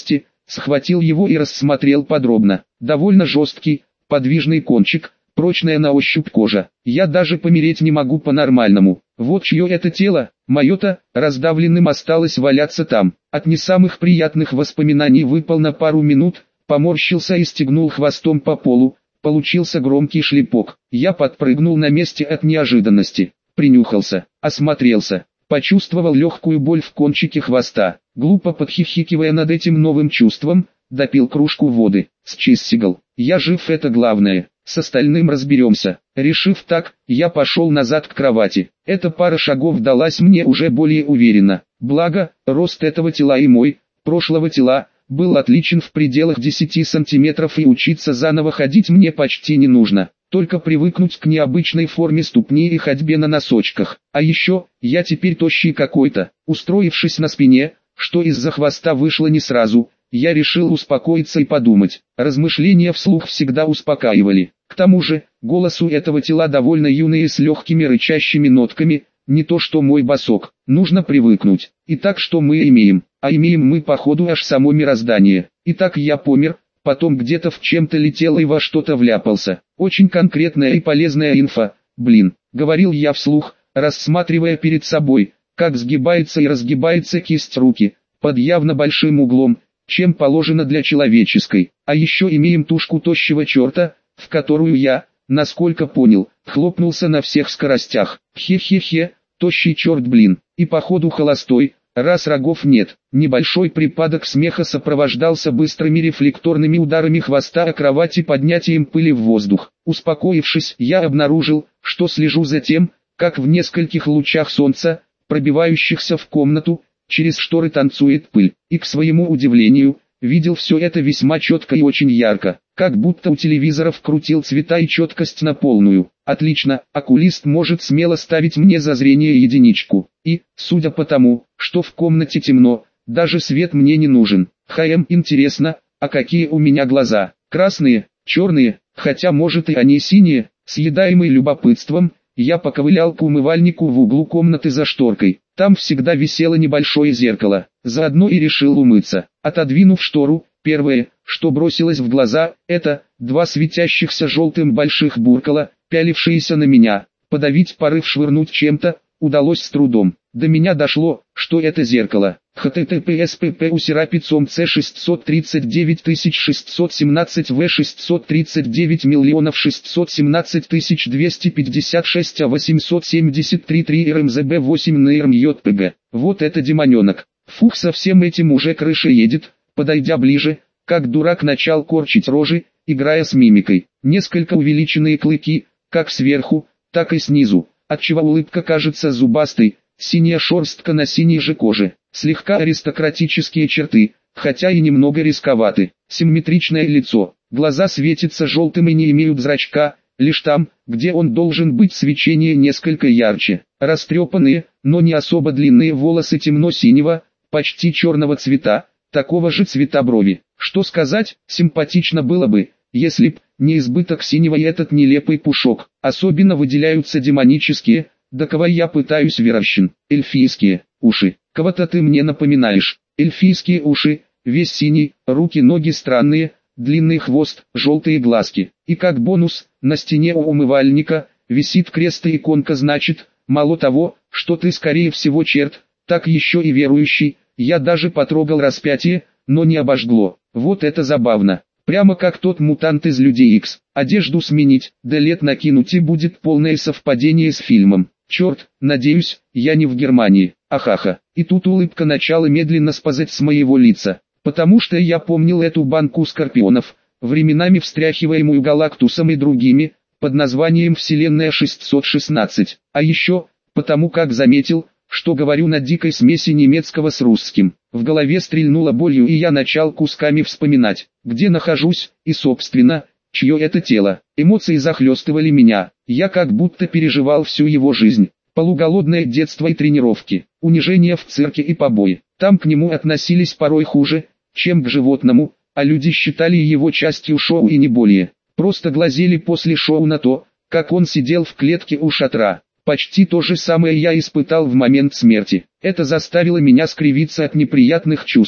схватил его и рассмотрел подробно. Довольно жесткий, подвижный кончик, прочная на ощупь кожа. Я даже помереть не могу по-нормальному. Вот чье это тело, мое-то, раздавленным осталось валяться там. От не самых приятных воспоминаний выпал на пару минут, поморщился и стегнул хвостом по полу. Получился громкий шлепок. Я подпрыгнул на месте от неожиданности. Принюхался, осмотрелся. Почувствовал легкую боль в кончике хвоста. Глупо подхихикивая над этим новым чувством, допил кружку воды. Счистигал. Я жив, это главное. С остальным разберемся. Решив так, я пошел назад к кровати. Эта пара шагов далась мне уже более уверенно. Благо, рост этого тела и мой, прошлого тела, был отличен в пределах десяти сантиметров, и учиться заново ходить мне почти не нужно. Только привыкнуть к необычной форме ступни и ходьбе на носочках. А еще, я теперь тощий какой-то. Устроившись на спине, что из-за хвоста вышло не сразу, я решил успокоиться и подумать. Размышления вслух всегда успокаивали. К тому же, голос у этого тела довольно юный и с легкими рычащими нотками, не то что мой босок. Нужно привыкнуть. Итак, что мы имеем? А имеем мы походу аж само мироздание. Итак, я помер, потом где-то в чем-то летел и во что-то вляпался. Очень конкретная и полезная инфа, блин, говорил я вслух, рассматривая перед собой, как сгибается и разгибается кисть руки, под явно большим углом, чем положено для человеческой. А еще имеем тушку тощего черта, в которую я, насколько понял, хлопнулся на всех скоростях. Хе-хе-хе, тощий черт, блин, и походу холостой, раз рогов нет. Небольшой припадок смеха сопровождался быстрыми рефлекторными ударами хвоста о кровать и поднятием пыли в воздух. Успокоившись, я обнаружил, что слежу за тем, как в нескольких лучах солнца, пробивающихся в комнату, через шторы танцует пыль, и к своему удивлению, видел все это весьма четко и очень ярко, как будто у телевизоров крутил цвета и четкость на полную. Отлично, окулист может смело ставить мне за зрение единичку. И, судя по тому, что в комнате темно, даже свет мне не нужен. Хм, интересно, а какие у меня глаза? Красные, черные, хотя может и они синие. Съедаемый любопытством, я поковылял к умывальнику в углу комнаты за шторкой. Там всегда висело небольшое зеркало. Заодно и решил умыться. Отодвинув штору, первое, что бросилось в глаза, это два светящихся желтым больших буркала, пялившиеся на меня. Подавить порыв швырнуть чем-то удалось с трудом. До меня дошло, что это зеркало. https pp усерапицом c шестьсот тридцать девять тысяч шестьсот семнадцать в шестьсот тридцать девять миллионов шестьсот семнадцать тысяч двести пятьдесят шесть а восемьсот семьдесят три три рмзб восемь нрм jpg. Вот это демоненок. Фух, со всем этим уже крыша едет. Подойдя ближе, как дурак начал корчить рожи, играя с мимикой. Несколько увеличенные клыки, как сверху, так и снизу, отчего улыбка кажется зубастой. Синяя шерстка на синей же коже, слегка аристократические черты, хотя и немного рисковаты. Симметричное лицо, глаза светятся желтым и не имеют зрачка, лишь там, где он должен быть, свечение несколько ярче. Растрепанные, но не особо длинные волосы темно-синего, почти черного цвета, такого же цвета брови. Что сказать, симпатично было бы, если б не избыток синего и этот нелепый пушок. Особенно выделяются демонические, да кого я пытаюсь выращен, эльфийские уши. Кого-то ты мне напоминаешь. Эльфийские уши, весь синий, руки-ноги странные, длинный хвост, желтые глазки. И как бонус, на стене у умывальника висит крест и иконка, значит, мало того, что ты скорее всего черт, так еще и верующий. Я даже потрогал распятие, но не обожгло. Вот это забавно. Прямо как тот мутант из Людей Икс. Одежду сменить, да лет накинуть, и будет полное совпадение с фильмом. Черт, надеюсь, я не в Германии. Ахаха. И тут улыбка начала медленно сползать с моего лица. Потому что я помнил эту банку скорпионов, временами встряхиваемую Галактусом и другими, под названием Вселенная шестьсот шестнадцать. А еще, потому как заметил, что говорю на дикой смеси немецкого с русским. В голове стрельнула болью, и я начал кусками вспоминать, где нахожусь, и собственно, чье это тело. Эмоции захлестывали меня, я как будто переживал всю его жизнь. Полуголодное детство и тренировки, унижение в цирке и побои. Там к нему относились порой хуже, чем к животному, а люди считали его частью шоу и не более. Просто глазели после шоу на то, как он сидел в клетке у шатра. Почти то же самое я испытал в момент смерти. Это заставило меня скривиться от неприятных чувств.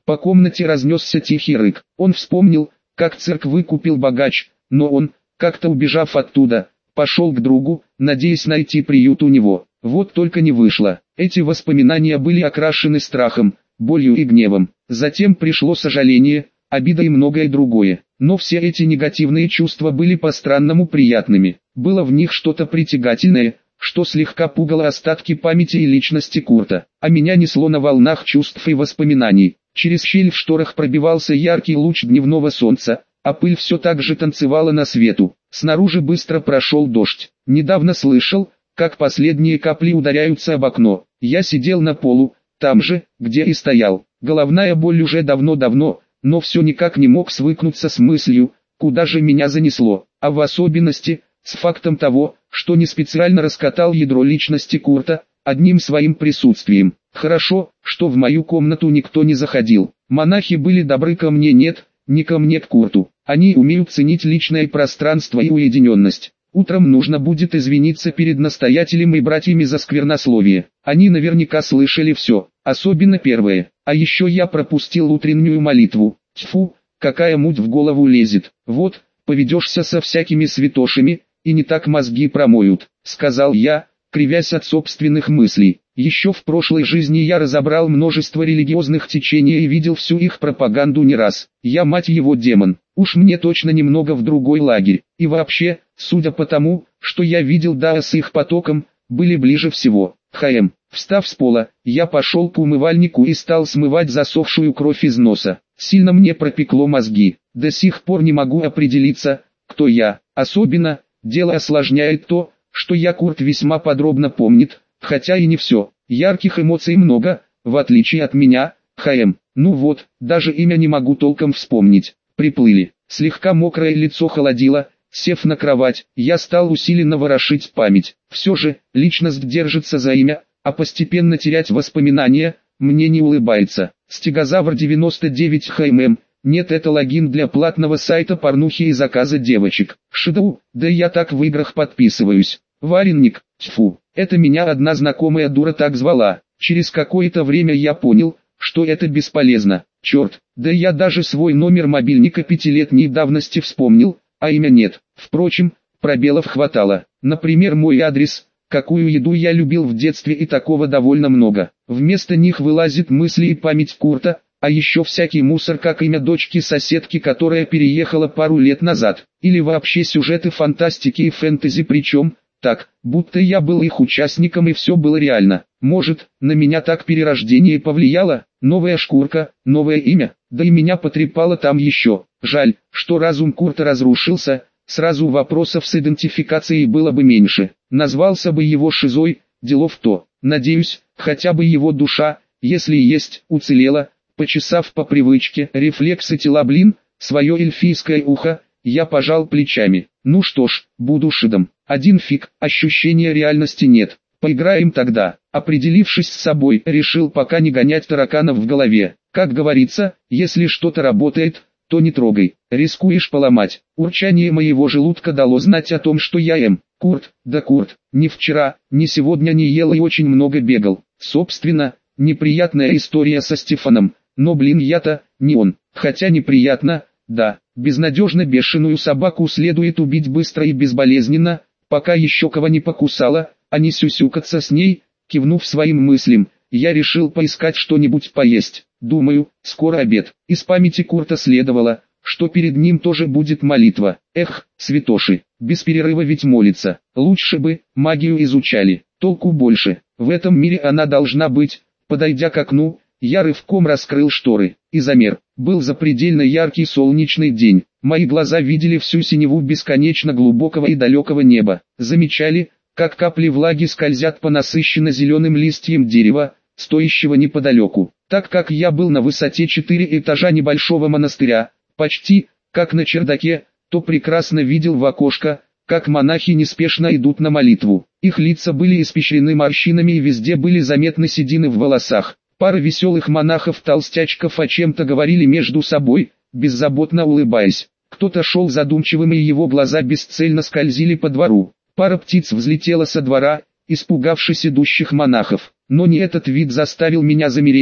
По комнате разнесся тихий рык. Он вспомнил, как цирк выкупил богач, но он, как-то убежав оттуда, пошел к другу, надеясь найти приют у него. Вот только не вышло. Эти воспоминания были окрашены страхом, болью и гневом. Затем пришло сожаление, обида и многое другое. Но все эти негативные чувства были по-странному приятными. Было в них что-то притягательное, что слегка пугало остатки памяти и личности Курта. А меня несло на волнах чувств и воспоминаний. Через щель в шторах пробивался яркий луч дневного солнца, а пыль все так же танцевала на свету. Снаружи быстро прошел дождь. Недавно слышал, как последние капли ударяются об окно. Я сидел на полу, там же, где и стоял. Головная боль уже давно-давно, но все никак не мог свыкнуться с мыслью, куда же меня занесло, а в особенности, с фактом того, что не специально раскатал ядро личности Курта, одним своим присутствием. Хорошо, что в мою комнату никто не заходил. Монахи были добры ко мне, нет, не ко мне к Курту. Они умеют ценить личное пространство и уединенность. Утром нужно будет извиниться перед настоятелем и братьями за сквернословие. Они наверняка слышали все, особенно первое. А еще я пропустил утреннюю молитву. Тьфу, какая муть в голову лезет. Вот, поведешься со всякими святошами, и не так мозги промоют, сказал я, кривясь от собственных мыслей. Еще в прошлой жизни я разобрал множество религиозных течений и видел всю их пропаганду не раз. Я, мать его, демон. Уж мне точно немного в другой лагерь. И вообще, судя по тому, что я видел, да с их потоком, были ближе всего. Хм. Встав с пола, я пошел к умывальнику и стал смывать засохшую кровь из носа. Сильно мне пропекло мозги. До сих пор не могу определиться, кто я. Особенно, дело осложняет то, что я Курт весьма подробно помнит, хотя и не все. Ярких эмоций много, в отличие от меня. Хм. Ну вот, даже имя не могу толком вспомнить. Приплыли. Слегка мокрое лицо холодило. Сев на кровать, я стал усиленно ворошить память. Все же, личность держится за имя, а постепенно терять воспоминания, мне не улыбается. Стегозавр девяносто девять хмм. Нет, это логин для платного сайта порнухи и заказа девочек. Шиду, да я так в играх подписываюсь. Варенник, тьфу, это меня одна знакомая дура так звала. Через какое-то время я понял, что это бесполезно. Черт, да я даже свой номер мобильника пятилетней давности вспомнил, а имя нет. Впрочем, пробелов хватало. Например, мой адрес, какую еду я любил в детстве, и такого довольно много. Вместо них вылазит мысли и память Курта, а еще всякий мусор, как имя дочки соседки, которая переехала пару лет назад. Или вообще сюжеты фантастики и фэнтези, причем так, будто я был их участником и все было реально. Может, на меня так перерождение повлияло? Новая шкурка, новое имя, да и меня потрепало там еще. Жаль, что разум Курта разрушился, сразу вопросов с идентификацией было бы меньше. Назвался бы его шизой, дело в то. Надеюсь, хотя бы его душа, если есть, уцелела. Почесав по привычке рефлексы тела, блин, свое эльфийское ухо, я пожал плечами. Ну что ж, буду шидом. Один фиг, ощущения реальности нет. Поиграем тогда. Определившись с собой, решил пока не гонять тараканов в голове. Как говорится, если что-то работает, то не трогай. Рискуешь поломать. Урчание моего желудка дало знать о том, что я ем. Курт, да Курт, ни вчера, ни сегодня не ел и очень много бегал. Собственно, неприятная история со Стефаном. Но блин, я-то не он. Хотя неприятно, да. Безнадежно бешеную собаку следует убить быстро и безболезненно, пока еще кого не покусала, а не сюсюкаться с ней. Кивнув своим мыслям, я решил поискать что-нибудь поесть. Думаю, скоро обед. Из памяти Курта следовало, что перед ним тоже будет молитва. Эх, святоши, без перерыва ведь молится. Лучше бы магию изучали, толку больше. В этом мире она должна быть. Подойдя к окну, я рывком раскрыл шторы и замер. Был запредельно яркий солнечный день. Мои глаза видели всю синеву бесконечно глубокого и далекого неба. Замечали, как капли влаги скользят по насыщенно зеленым листьям дерева, стоящего неподалеку. Так как я был на высоте четыре этажа небольшого монастыря, почти, как на чердаке, то прекрасно видел в окошко, как монахи неспешно идут на молитву. Их лица были испещрены морщинами и везде были заметны седины в волосах. Пара веселых монахов-толстячков о чем-то говорили между собой, беззаботно улыбаясь. Кто-то шел задумчивым, и его глаза бесцельно скользили по двору. Пара птиц взлетела со двора, испугавшись идущих монахов. Но не этот вид заставил меня замереть,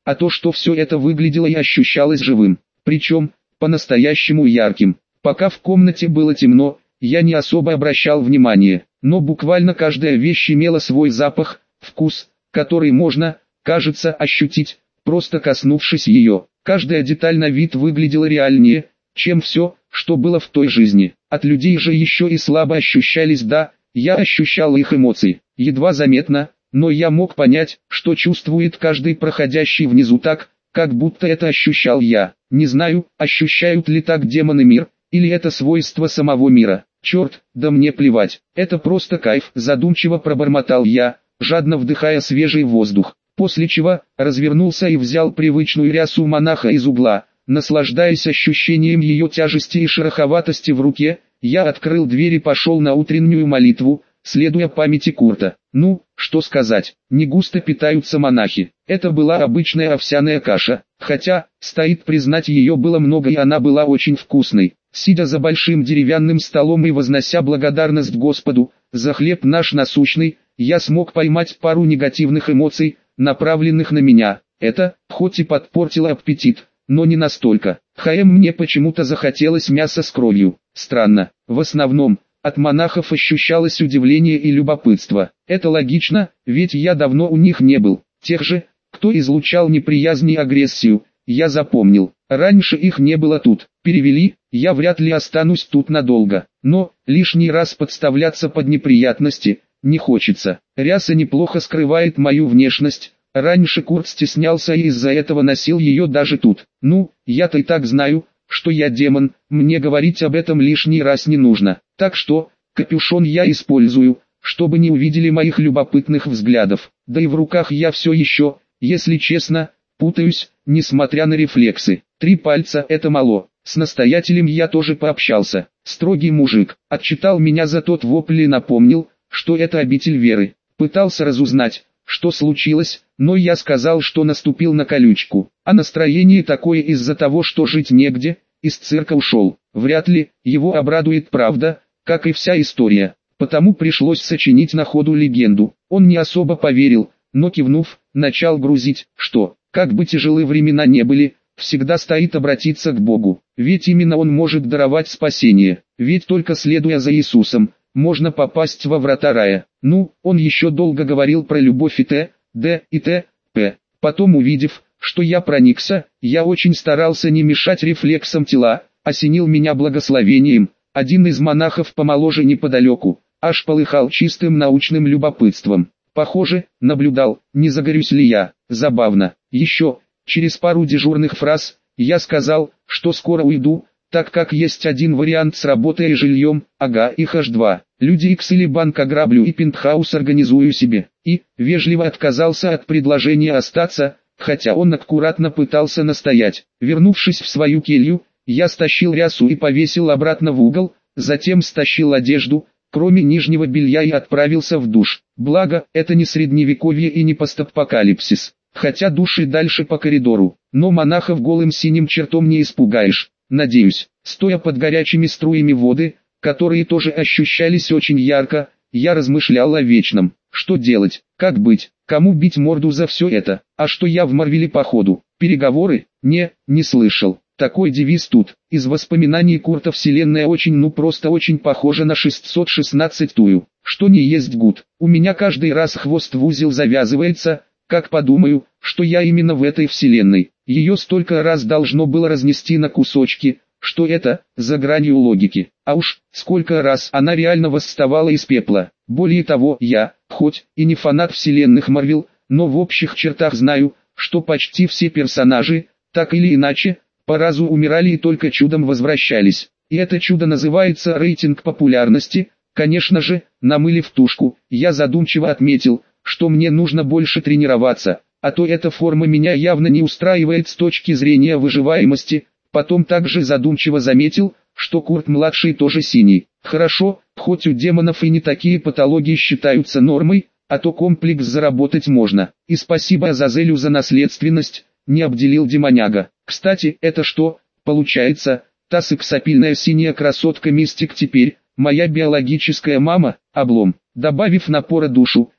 а то, что все это выглядело и ощущалось живым, причем по-настоящему ярким. Пока в комнате было темно, я не особо обращал внимания, но буквально каждая вещь имела свой запах, вкус, который можно, кажется, ощутить, просто коснувшись ее. Каждая деталь на вид выглядела реальнее, чем все, что было в той жизни. От людей же еще и слабо ощущались, да, я ощущал их эмоции, едва заметно, но я мог понять, что чувствует каждый проходящий внизу так, как будто это ощущал я. Не знаю, ощущают ли так демоны мир, или это свойство самого мира. Черт, да мне плевать, это просто кайф, задумчиво пробормотал я, жадно вдыхая свежий воздух, после чего развернулся и взял привычную рясу монаха из угла. Наслаждаясь ощущением ее тяжести и шероховатости в руке, я открыл дверь и пошел на утреннюю молитву, следуя памяти Курта. Ну, что сказать, не густо питаются монахи. Это была обычная овсяная каша, хотя, стоит признать, ее было много и она была очень вкусной. Сидя за большим деревянным столом и вознося благодарность Господу за хлеб наш насущный, я смог поймать пару негативных эмоций, направленных на меня. Это, хоть и подпортило аппетит, но не настолько. Хаем мне почему-то захотелось мяса с кровью. Странно, в основном, от монахов ощущалось удивление и любопытство. Это логично, ведь я давно у них не был. Тех же, кто излучал неприязнь и агрессию, я запомнил. Раньше их не было тут. Перевели, я вряд ли останусь тут надолго. Но, лишний раз подставляться под неприятности, не хочется. Ряса неплохо скрывает мою внешность. Раньше Курт стеснялся и из-за этого носил ее даже тут. Ну, я-то и так знаю, что я демон, мне говорить об этом лишний раз не нужно. Так что, капюшон я использую, чтобы не увидели моих любопытных взглядов. Да и в руках я все еще, если честно, путаюсь, несмотря на рефлексы. Три пальца — это мало. С настоятелем я тоже пообщался. Строгий мужик, отчитал меня за тот вопль и напомнил, что это обитель веры. Пытался разузнать, что случилось, но я сказал, что наступил на колючку. А настроение такое из-за того, что жить негде, из цирка ушел. Вряд ли его обрадует правда, как и вся история. Потому пришлось сочинить на ходу легенду. Он не особо поверил, но кивнув, начал грузить, что, как бы тяжелы времена не были, всегда стоит обратиться к Богу. Ведь именно Он может даровать спасение. Ведь только следуя за Иисусом, можно попасть во врата рая. Ну, он еще долго говорил про любовь и т, д и т, п. Потом, увидев, что я проникся, я очень старался не мешать рефлексам тела, осенил меня благословением. Один из монахов помоложе неподалеку, аж полыхал чистым научным любопытством. Похоже, наблюдал, не загорюсь ли я. Забавно. Еще, через пару дежурных фраз, я сказал, что скоро уйду, так как есть один вариант с работой и жильем, ага, их аж два. Люди Икс или банк ограблю и пентхаус организую себе. И, вежливо отказался от предложения остаться, хотя он аккуратно пытался настоять. Вернувшись в свою келью, я стащил рясу и повесил обратно в угол, затем стащил одежду, кроме нижнего белья, и отправился в душ. Благо, это не средневековье и не постапокалипсис. Хотя душ и дальше по коридору, но монахов голым синим чертом не испугаешь. Надеюсь, стоя под горячими струями воды, которые тоже ощущались очень ярко, я размышлял о вечном. Что делать, как быть, кому бить морду за все это, а что я в Марвеле походу, переговоры, не, не слышал. Такой девиз тут, из воспоминаний Курта: вселенная очень, ну просто очень похожа на шестьсот шестнадцатую, что не есть гуд. У меня каждый раз хвост в узел завязывается, как подумаю, что я именно в этой вселенной. Ее столько раз должно было разнести на кусочки, что это, за гранью логики. А уж, сколько раз она реально восставала из пепла. Более того, я, хоть и не фанат вселенных Марвел, но в общих чертах знаю, что почти все персонажи, так или иначе, по разу умирали и только чудом возвращались. И это чудо называется рейтинг популярности. Конечно же, намылив тушку, я задумчиво отметил, что мне нужно больше тренироваться, а то эта форма меня явно не устраивает с точки зрения выживаемости. Потом также задумчиво заметил, что Курт-младший тоже синий. Хорошо, хоть у демонов и не такие патологии считаются нормой, а то комплекс заработать можно. И спасибо Азазелю за наследственность, не обделил демоняга. Кстати, это что, получается, та сексапильная синяя красотка Мистик теперь моя биологическая мама? Облом. Добавив напора душу,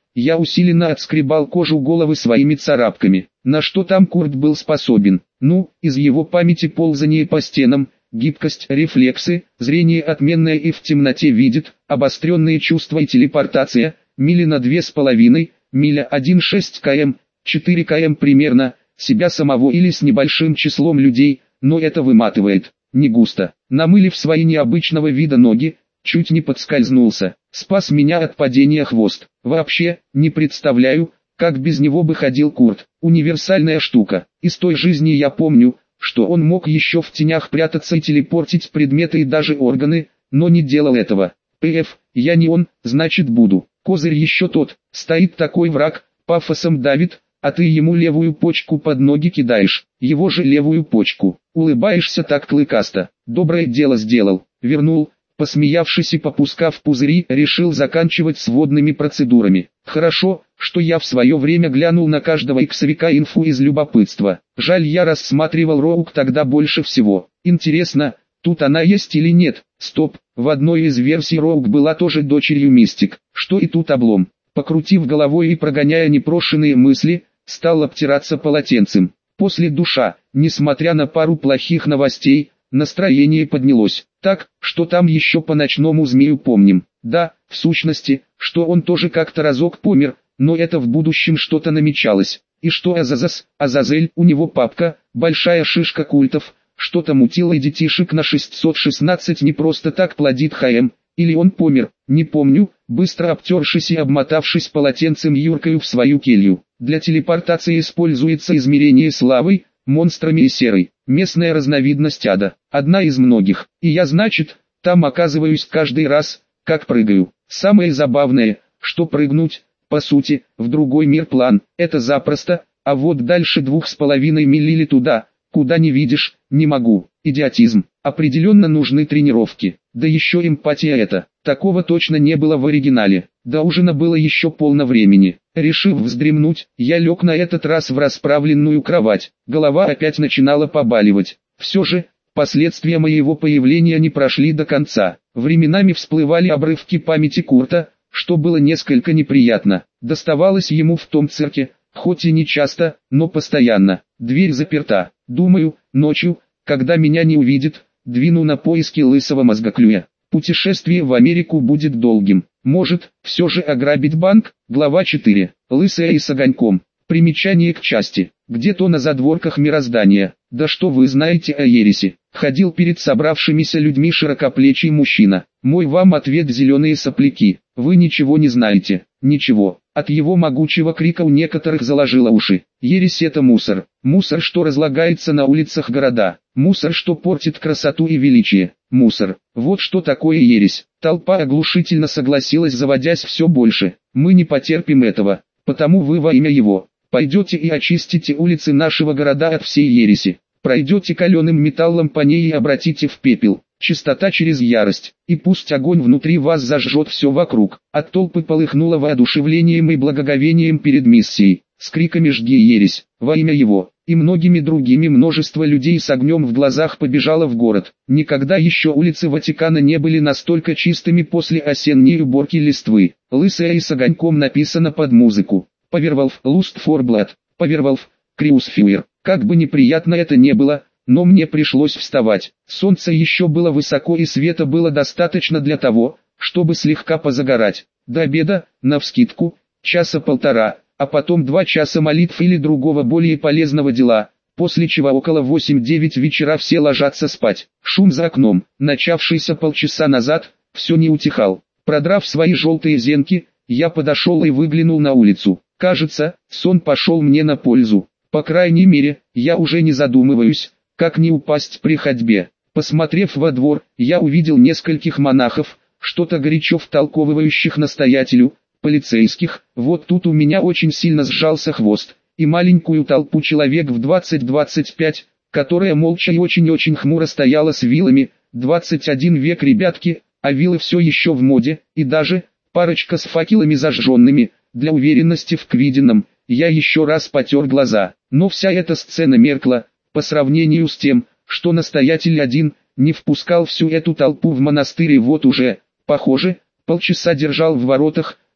я усиленно отскребал кожу головы своими царапками. На что там Курт был способен? Ну, из его памяти ползание по стенам, гибкость, рефлексы, зрение отменное и в темноте видит, обостренные чувства и телепортация, мили на две с половиной, миля один целых шесть км, четыре км примерно, себя самого или с небольшим числом людей, но это выматывает, не густо. Намылив свои необычного вида ноги, чуть не подскользнулся, спас меня от падения хвост. Вообще, не представляю, как без него бы ходил Курт. Универсальная штука. Из той жизни я помню, что он мог еще в тенях прятаться и телепортить предметы и даже органы, но не делал этого. Пф, я не он, значит буду. Козырь еще тот, стоит такой враг, пафосом давит, а ты ему левую почку под ноги кидаешь, его же левую почку. Улыбаешься так клыкасто. Доброе дело сделал, вернул. Посмеявшись и попускав пузыри, решил заканчивать с водными процедурами. Хорошо, что я в свое время глянул на каждого иксовика инфу из любопытства. Жаль, я рассматривал Роук тогда больше всего. Интересно, тут она есть или нет? Стоп, в одной из версий Роук была тоже дочерью Мистик. Что и тут облом. Покрутив головой и прогоняя непрошенные мысли, стал обтираться полотенцем. После душа, несмотря на пару плохих новостей, настроение поднялось. Так, что там еще по ночному змею помним. Да, в сущности, что он тоже как-то разок помер, но это в будущем что-то намечалось. И что Азазас, Азазель, у него папка, большая шишка культов, что-то мутило и детишек на шестьсот шестнадцать не просто так плодит ХМ, или он помер, не помню, быстро обтершись и обмотавшись полотенцем юркою в свою келью. Для телепортации используется измерение славой, монстрами и серой. Местная разновидность ада, одна из многих, и я, значит, там оказываюсь каждый раз, как прыгаю. Самое забавное, что прыгнуть, по сути, в другой мир план, это запросто, а вот дальше двух с половиной миль или туда, куда не видишь, не могу. Идиотизм. Определенно нужны тренировки, да еще эмпатия это. Такого точно не было в оригинале. До ужина было еще полно времени. Решив вздремнуть, я лег на этот раз в расправленную кровать. Голова опять начинала побаливать. Все же, последствия моего появления не прошли до конца. Временами всплывали обрывки памяти Курта, что было несколько неприятно. Доставалось ему в том цирке, хоть и не часто, но постоянно. Дверь заперта. Думаю, ночью, когда меня не увидит, двину на поиски лысого мозгоклюя. Путешествие в Америку будет долгим. Может, все же ограбить банк? Глава четыре. Лысая и с огоньком. Примечание к части. Где-то на задворках мироздания. Да что вы знаете о ереси? Ходил перед собравшимися людьми широкоплечий мужчина. Мой вам ответ: зеленые сопляки. Вы ничего не знаете. Ничего. От его могучего крика у некоторых заложило уши. Ересь — это мусор. Мусор, что разлагается на улицах города. Мусор, что портит красоту и величие. Мусор. Вот что такое ересь. Толпа оглушительно согласилась, заводясь все больше. Мы не потерпим этого. Потому вы во имя его пойдете и очистите улицы нашего города от всей ереси. Пройдете каленым металлом по ней и обратите в пепел. Чистота через ярость, и пусть огонь внутри вас зажжет все вокруг. От толпы полыхнуло воодушевлением и благоговением перед миссией. С криками «Жги ересь!» во имя его, и многими другими множество людей с огнем в глазах побежало в город. Никогда еще улицы Ватикана не были настолько чистыми после осенней уборки листвы. Лысая и с огоньком написано под музыку. Powerwolf, Lust for Blood, Powerwolf, Crucifier. Как бы неприятно это не было, но мне пришлось вставать. Солнце еще было высоко и света было достаточно для того, чтобы слегка позагорать. До обеда, навскидку, часа полтора, а потом два часа молитв или другого более полезного дела, после чего около восемь-девять вечера все ложатся спать. Шум за окном, начавшийся полчаса назад, все не утихал. Продрав свои желтые зенки, я подошел и выглянул на улицу. Кажется, сон пошел мне на пользу. По крайней мере, я уже не задумываюсь, как не упасть при ходьбе. Посмотрев во двор, я увидел нескольких монахов, что-то горячо втолковывающих настоятелю, полицейских. Вот тут у меня очень сильно сжался хвост, и маленькую толпу человек в двадцать-двадцать пять, которая молча и очень-очень хмуро стояла с вилами. двадцать один век, ребятки, а вилы все еще в моде, и даже парочка с факелами зажженными. Для уверенности в квиденном, я еще раз потер глаза, но вся эта сцена меркла, по сравнению с тем, что настоятель один, не впускал всю эту толпу в монастырь и вот уже, похоже, полчаса держал в воротах,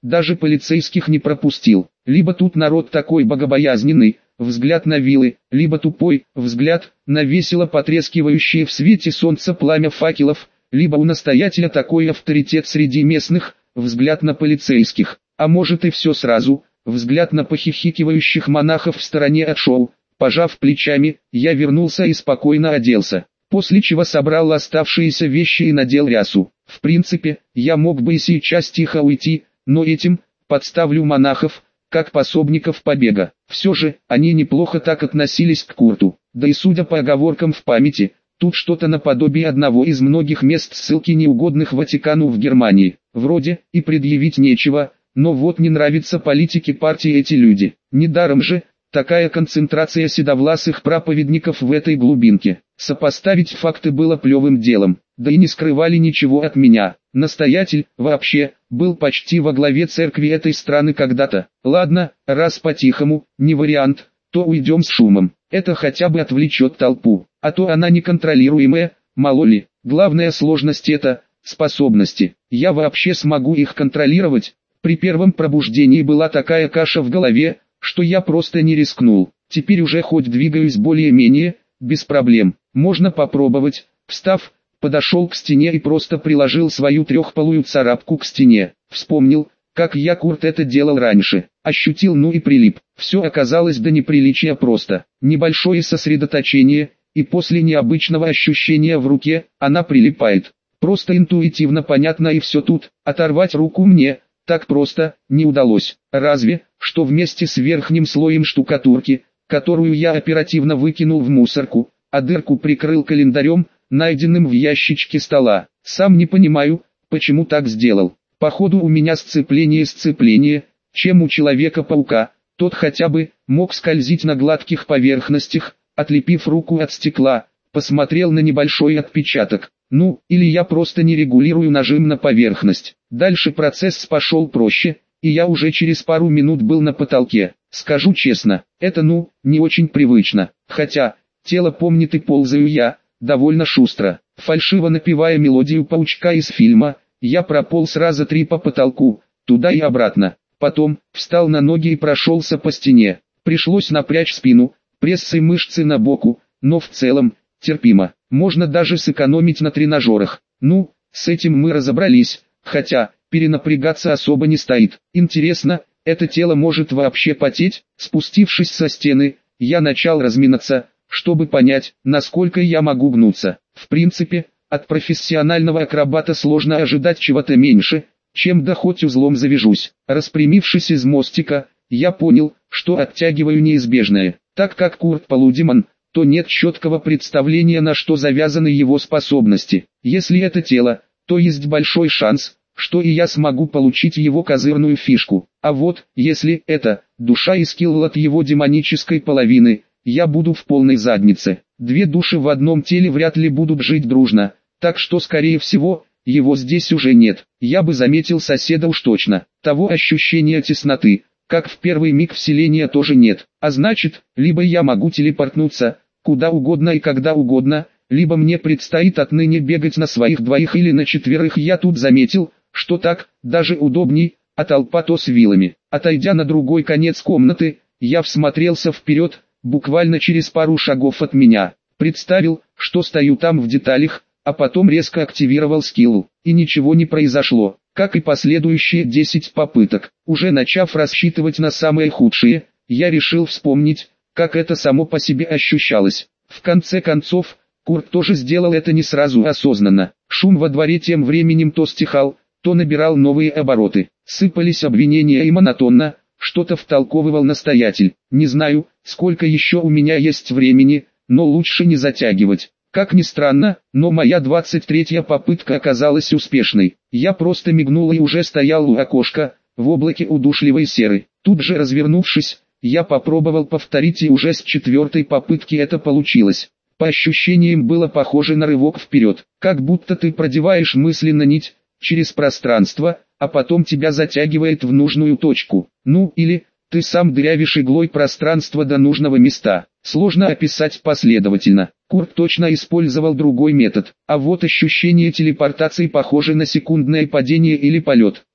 даже полицейских не пропустил. Либо тут народ такой богобоязненный, взгляд на вилы, либо тупой, взгляд на весело потрескивающие в свете солнца пламя факелов, либо у настоятеля такой авторитет среди местных, взгляд на полицейских, а может и все сразу, взгляд на похихикивающих монахов в стороне от шоу. Пожав плечами, я вернулся и спокойно оделся, после чего собрал оставшиеся вещи и надел рясу. В принципе, я мог бы и сейчас тихо уйти, но этим подставлю монахов, как пособников побега. Все же, они неплохо так относились к Курту, да и судя по оговоркам в памяти, тут что-то наподобие одного из многих мест ссылки неугодных Ватикану в Германии. Вроде и предъявить нечего, но вот не нравятся политике партии эти люди. Недаром же такая концентрация седовласых проповедников в этой глубинке. Сопоставить факты было плевым делом, да и не скрывали ничего от меня. Настоятель, вообще, был почти во главе церкви этой страны когда-то. Ладно, раз по-тихому, не вариант, то уйдем с шумом. Это хотя бы отвлечет толпу, а то она неконтролируемая, мало ли. Главная сложность это способности. Я вообще смогу их контролировать? При первом пробуждении была такая каша в голове, что я просто не рискнул. Теперь уже хоть двигаюсь более-менее, без проблем. Можно попробовать. Встав, подошел к стене и просто приложил свою трехполую царапку к стене. Вспомнил, как я Курт это делал раньше. Ощутил, ну и прилип. Все оказалось до неприличия просто. Небольшое сосредоточение, и после необычного ощущения в руке, она прилипает. Просто интуитивно понятно, и все тут. Оторвать руку мне так просто не удалось. Разве что вместе с верхним слоем штукатурки, которую я оперативно выкинул в мусорку, а дырку прикрыл календарем, найденным в ящичке стола. Сам не понимаю, почему так сделал. Походу у меня сцепление-сцепление, чем у Человека-паука. Тот хотя бы мог скользить на гладких поверхностях, отлепив руку от стекла, посмотрел на небольшой отпечаток. Ну, или я просто не регулирую нажим на поверхность. Дальше процесс пошел проще, и я уже через пару минут был на потолке. Скажу честно, это ну, не очень привычно. Хотя, тело помнит и ползаю я, довольно шустро. Фальшиво напевая мелодию паучка из фильма, я прополз раза три по потолку, туда и обратно. Потом, встал на ноги и прошелся по стене. Пришлось напрячь спину, пресс и мышцы на боку, но в целом, терпимо. Можно даже сэкономить на тренажерах. Ну, с этим мы разобрались, хотя, перенапрягаться особо не стоит. Интересно, это тело может вообще потеть? Спустившись со стены, я начал разминаться, чтобы понять, насколько я могу гнуться. В принципе, от профессионального акробата сложно ожидать чего-то меньше, чем да хоть узлом завяжусь. Распрямившись из мостика, я понял, что оттягиваю неизбежное. Так как Курт полудемон, то нет четкого представления, на что завязаны его способности. Если это тело, то есть большой шанс, что и я смогу получить его козырную фишку. А вот, если это душа и скилл от его демонической половины, я буду в полной заднице. Две души в одном теле вряд ли будут жить дружно, так что скорее всего, его здесь уже нет. Я бы заметил соседа уж точно. Того ощущения тесноты, как в первый миг вселения, тоже нет. А значит, либо я могу телепортнуться куда угодно и когда угодно, либо мне предстоит отныне бегать на своих двоих или на четверых. Я тут заметил, что так, даже удобней, а толпа то с вилами. Отойдя на другой конец комнаты, я всмотрелся вперед, буквально через пару шагов от меня. Представил, что стою там в деталях, а потом резко активировал скилл, и ничего не произошло, как и последующие десять попыток. Уже начав рассчитывать на самые худшие, я решил вспомнить, как это само по себе ощущалось. В конце концов, Курт тоже сделал это не сразу осознанно. Шум во дворе тем временем то стихал, то набирал новые обороты. Сыпались обвинения и монотонно что-то втолковывал настоятель. Не знаю, сколько еще у меня есть времени, но лучше не затягивать. Как ни странно, но моя двадцать третья попытка оказалась успешной. Я просто мигнул и уже стоял у окошка, в облаке удушливой серы. Тут же развернувшись, я попробовал повторить, и уже с четвертой попытки это получилось. По ощущениям было похоже на рывок вперед, как будто ты продеваешь мысленно нить через пространство, а потом тебя затягивает в нужную точку. Ну или ты сам дырявишь иглой пространство до нужного места. Сложно описать последовательно. Курт точно использовал другой метод, а вот ощущение телепортации похоже на секундное падение или полет.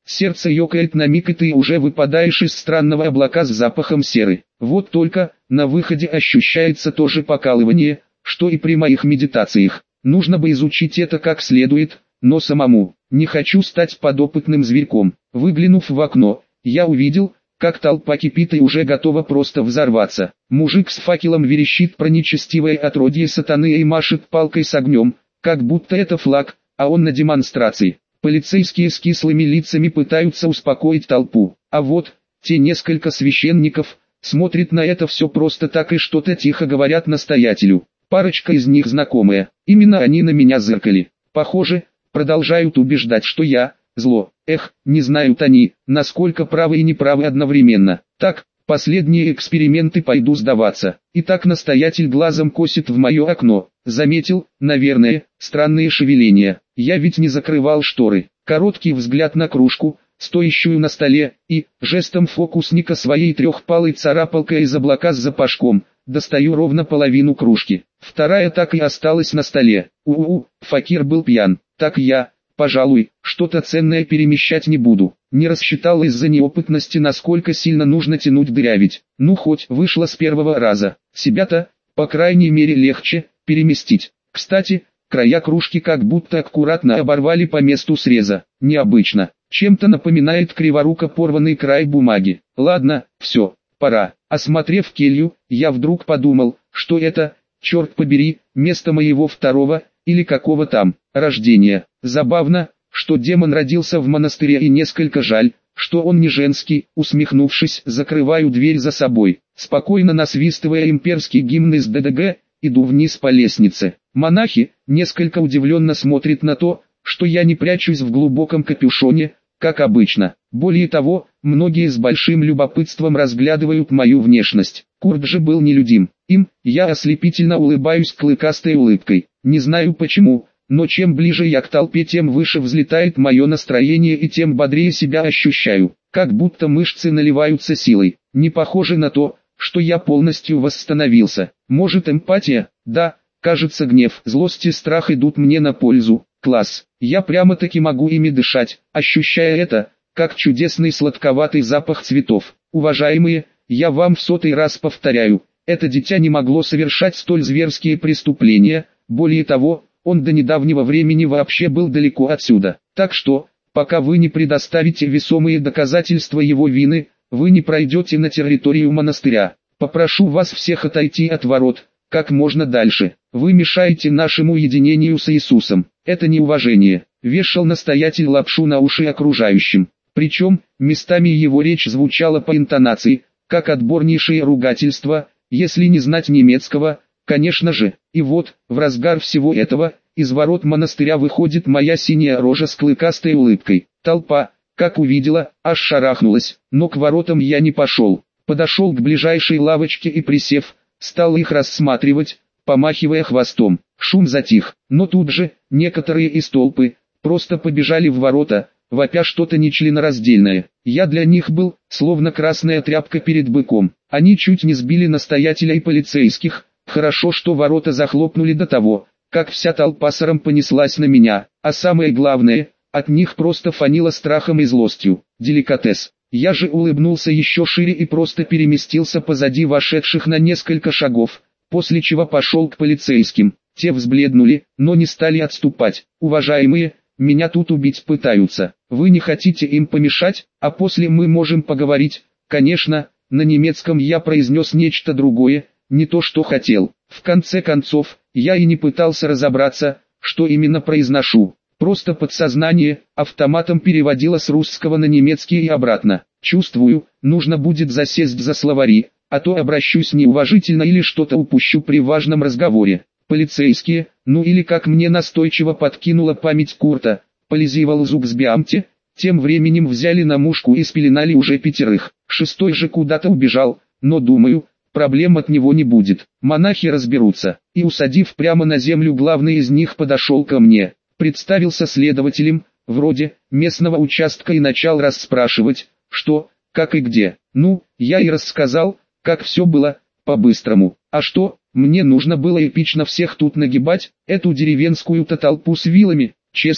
Сердце ёкает на миг, и ты уже выпадаешь из странного облака с запахом серы. Вот только, на выходе ощущается то же покалывание, что и при моих медитациях. Нужно бы изучить это как следует, но самому. Не хочу стать подопытным зверьком. Выглянув в окно, я увидел, как толпа кипит и уже готова просто взорваться. Мужик с факелом верещит про нечестивое отродье сатаны и машет палкой с огнем, как будто это флаг, а он на демонстрации. Полицейские с кислыми лицами пытаются успокоить толпу, а вот, те несколько священников, смотрят на это все просто так и что-то тихо говорят настоятелю. Парочка из них знакомая, именно они на меня зыркали. Похоже, продолжают убеждать, что я зло. Эх, не знают они, насколько правы и неправы одновременно. Так, последние эксперименты пойду сдаваться. Итак, настоятель глазом косит в мое окно. Заметил, наверное, странные шевеления. Я ведь не закрывал шторы. Короткий взгляд на кружку, стоящую на столе, и, жестом фокусника своей трехпалой царапалкой из облака с запашком, достаю ровно половину кружки. Вторая так и осталась на столе. У-у-у, факир был пьян. Так я, пожалуй, что-то ценное перемещать не буду. Не рассчитал из-за неопытности, насколько сильно нужно тянуть дырявить. Ну хоть вышло с первого раза. Себя-то, по крайней мере, легче переместить. Кстати, края кружки как будто аккуратно оборвали по месту среза. Необычно. Чем-то напоминает криворуко порванный край бумаги. Ладно, все, пора. Осмотрев келью, я вдруг подумал, что это, черт побери, место моего второго, или какого там, рождения. Забавно, что демон родился в монастыре, и несколько жаль, что он не женский. Усмехнувшись, закрываю дверь за собой. Спокойно насвистывая имперский гимн из ДДГ, иду вниз по лестнице. Монахи, несколько удивленно смотрят на то, что я не прячусь в глубоком капюшоне, как обычно. Более того, многие с большим любопытством разглядывают мою внешность. Курт же был нелюдим. Им, я ослепительно улыбаюсь клыкастой улыбкой. Не знаю почему, но чем ближе я к толпе, тем выше взлетает мое настроение и тем бодрее себя ощущаю. Как будто мышцы наливаются силой. Не похоже на то, что я полностью восстановился. Может, эмпатия? Да, кажется, гнев, злость и страх идут мне на пользу. Класс. Я прямо-таки могу ими дышать, ощущая это, как чудесный сладковатый запах цветов. Уважаемые, я вам в сотый раз повторяю, это дитя не могло совершать столь зверские преступления, более того, он до недавнего времени вообще был далеко отсюда. Так что, пока вы не предоставите весомые доказательства его вины, вы не пройдете на территорию монастыря. Попрошу вас всех отойти от ворот, как можно дальше. Вы мешаете нашему единению с Иисусом. Это неуважение. Вешал настоятель лапшу на уши окружающим. Причем, местами его речь звучала по интонации, как отборнейшее ругательство, если не знать немецкого, конечно же. И вот, в разгар всего этого, из ворот монастыря выходит моя синяя рожа с клыкастой улыбкой. Толпа, как увидела, аж шарахнулась, но к воротам я не пошел. Подошел к ближайшей лавочке и, присев, стал их рассматривать, помахивая хвостом. Шум затих, но тут же, некоторые из толпы, просто побежали в ворота, вопя что-то нечленораздельное. Я для них был, словно красная тряпка перед быком. Они чуть не сбили настоятеля и полицейских. Хорошо, что ворота захлопнули до того, как вся толпа сором понеслась на меня. А самое главное, от них просто фанило страхом и злостью. Деликатес. Я же улыбнулся еще шире и просто переместился позади вошедших на несколько шагов, после чего пошел к полицейским. Те взбледнули, но не стали отступать. Уважаемые, меня тут убить пытаются. Вы не хотите им помешать, а после мы можем поговорить? Конечно, на немецком я произнес нечто другое, не то что хотел. В конце концов, я и не пытался разобраться, что именно произношу. Просто подсознание автоматом переводило с русского на немецкий и обратно. Чувствую, нужно будет засесть за словари, а то обращусь неуважительно или что-то упущу при важном разговоре. Полицейские, ну или как мне настойчиво подкинула память Курта, полизивал зуб с Биамте, тем временем взяли на мушку и спеленали уже пятерых. Шестой же куда-то убежал, но думаю, проблем от него не будет. Монахи разберутся. И усадив прямо на землю, главный из них подошел ко мне, представился следователем, вроде, местного участка, и начал расспрашивать, что, как и где. Ну, я и рассказал, как все было, по-быстрому. А что, мне нужно было эпично всех тут нагибать, эту деревенскую-то толпу с вилами? Честно,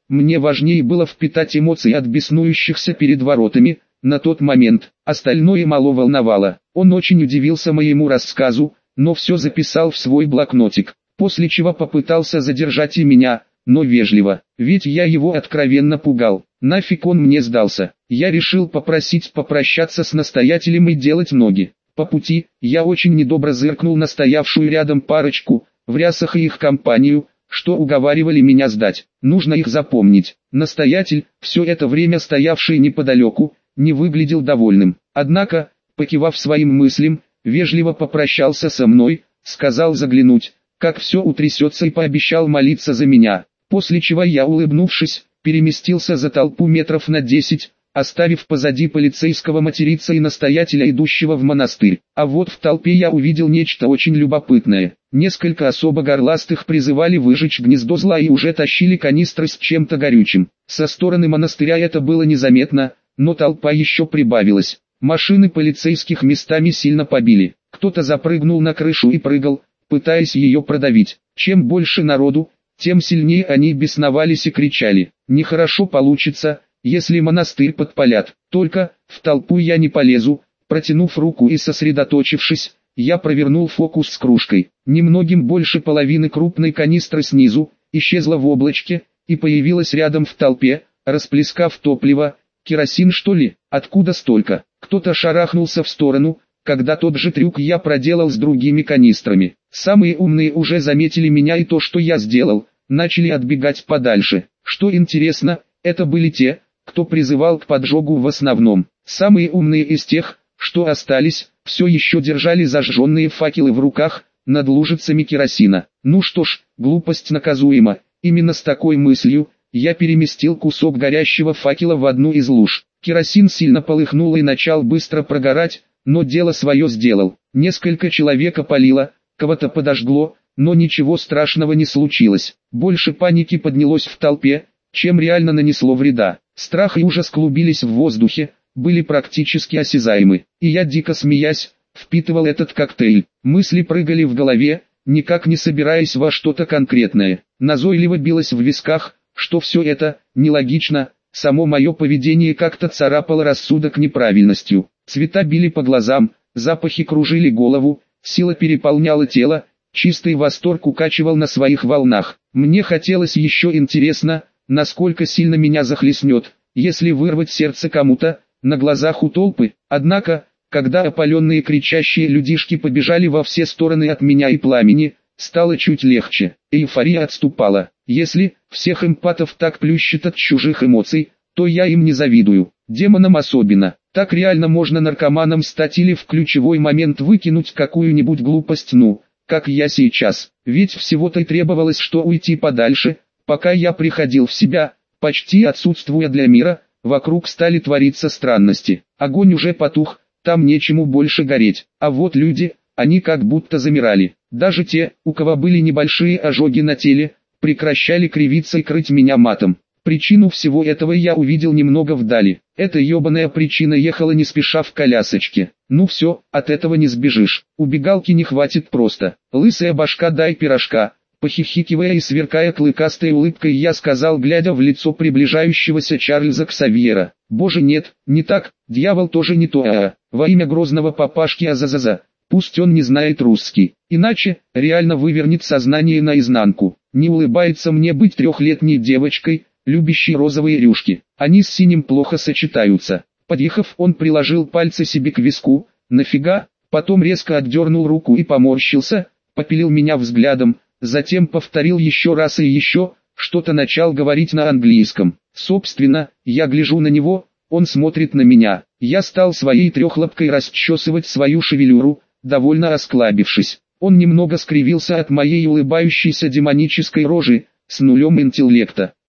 Мне важнее было впитать эмоции от беснующихся перед воротами, на тот момент. Остальное мало волновало. Он очень удивился моему рассказу, но все записал в свой блокнотик, после чего попытался задержать и меня, но вежливо, ведь я его откровенно пугал. Нафиг он мне сдался. Я решил попросить попрощаться с настоятелем и делать ноги. По пути, я очень недобро зыркнул на стоявшую рядом парочку, в рясах и их компанию, что уговаривали меня сдать. Нужно их запомнить. Настоятель, все это время стоявший неподалеку, не выглядел довольным. Однако, покивав своим мыслям, вежливо попрощался со мной, сказал заглянуть, как все утрясется, и пообещал молиться за меня. После чего я, улыбнувшись, переместился за толпу метров на десять, оставив позади полицейского материться и настоятеля, идущего в монастырь. А вот в толпе я увидел нечто очень любопытное. Несколько особо горластых призывали выжечь гнездо зла и уже тащили канистры с чем-то горючим. Со стороны монастыря это было незаметно, но толпа еще прибавилась. Машины полицейских местами сильно побили. Кто-то запрыгнул на крышу и прыгал, пытаясь ее продавить. Чем больше народу, тем сильнее они бесновались и кричали: «Нехорошо получится, если монастырь подпалят». Только в толпу я не полезу. Протянув руку и сосредоточившись, я провернул фокус с кружкой. Немногим больше половины крупной канистры снизу исчезла в облачке и появилась рядом в толпе, расплескав топливо. Керосин, что ли? Откуда столько? Кто-то шарахнулся в сторону, когда тот же трюк я проделал с другими канистрами. Самые умные уже заметили меня и то, что я сделал, начали отбегать подальше. Что интересно, это были те, кто призывал к поджогу в основном. Самые умные из тех, что остались, все еще держали зажженные факелы в руках, над лужицами керосина. Ну что ж, глупость наказуема. Именно с такой мыслью я переместил кусок горящего факела в одну из луж. Керосин сильно полыхнул и начал быстро прогорать, но дело свое сделал. Несколько человек опалило, кого-то подожгло, но ничего страшного не случилось. Больше паники поднялось в толпе, чем реально нанесло вреда. Страх и ужас клубились в воздухе, были практически осязаемы. И я, дико смеясь, впитывал этот коктейль. Мысли прыгали в голове, никак не собираясь во что-то конкретное. Назойливо билось в висках, что все это нелогично, само мое поведение как-то царапало рассудок неправильностью. Цвета били по глазам, запахи кружили голову, сила переполняла тело, чистый восторг укачивал на своих волнах. Мне хотелось еще интересно, насколько сильно меня захлестнет, если вырвать сердце кому-то, на глазах у толпы. Однако, когда опаленные кричащие людишки побежали во все стороны от меня и пламени, стало чуть легче, эйфория отступала. Если всех эмпатов так плющит от чужих эмоций, то я им не завидую, демонам особенно. Так реально можно наркоманом стать или в ключевой момент выкинуть какую-нибудь глупость, ну, как я сейчас. Ведь всего-то и требовалось, что уйти подальше, пока я приходил в себя, почти отсутствуя для мира, вокруг стали твориться странности. Огонь уже потух, там нечему больше гореть, а вот люди, они как будто замирали. Даже те, у кого были небольшие ожоги на теле, прекращали кривиться и крыть меня матом. Причину всего этого я увидел немного вдали. Эта ебаная причина ехала не спеша в колясочке. Ну все, от этого не сбежишь. Убегалки не хватит просто. Лысая башка, дай пирожка. Похихикивая и сверкая клыкастой улыбкой, я сказал, глядя в лицо приближающегося Чарльза Ксавьера: «Боже, нет, не так, дьявол тоже не то, а, во имя грозного папашки Азазаза, пусть он не знает русский, иначе, реально вывернет сознание наизнанку. Не улыбается мне быть трехлетней девочкой, любящей розовые рюшки, они с синим плохо сочетаются». Подъехав, он приложил пальцы себе к виску. «Нафига?» Потом резко отдернул руку и поморщился, попилил меня взглядом. Затем повторил еще раз и еще, что-то начал говорить на английском. Собственно, я гляжу на него, он смотрит на меня. Я стал своей трехлапкой расчесывать свою шевелюру, довольно осклабившись. Он немного скривился от моей улыбающейся демонической рожи, с нулем интеллекта.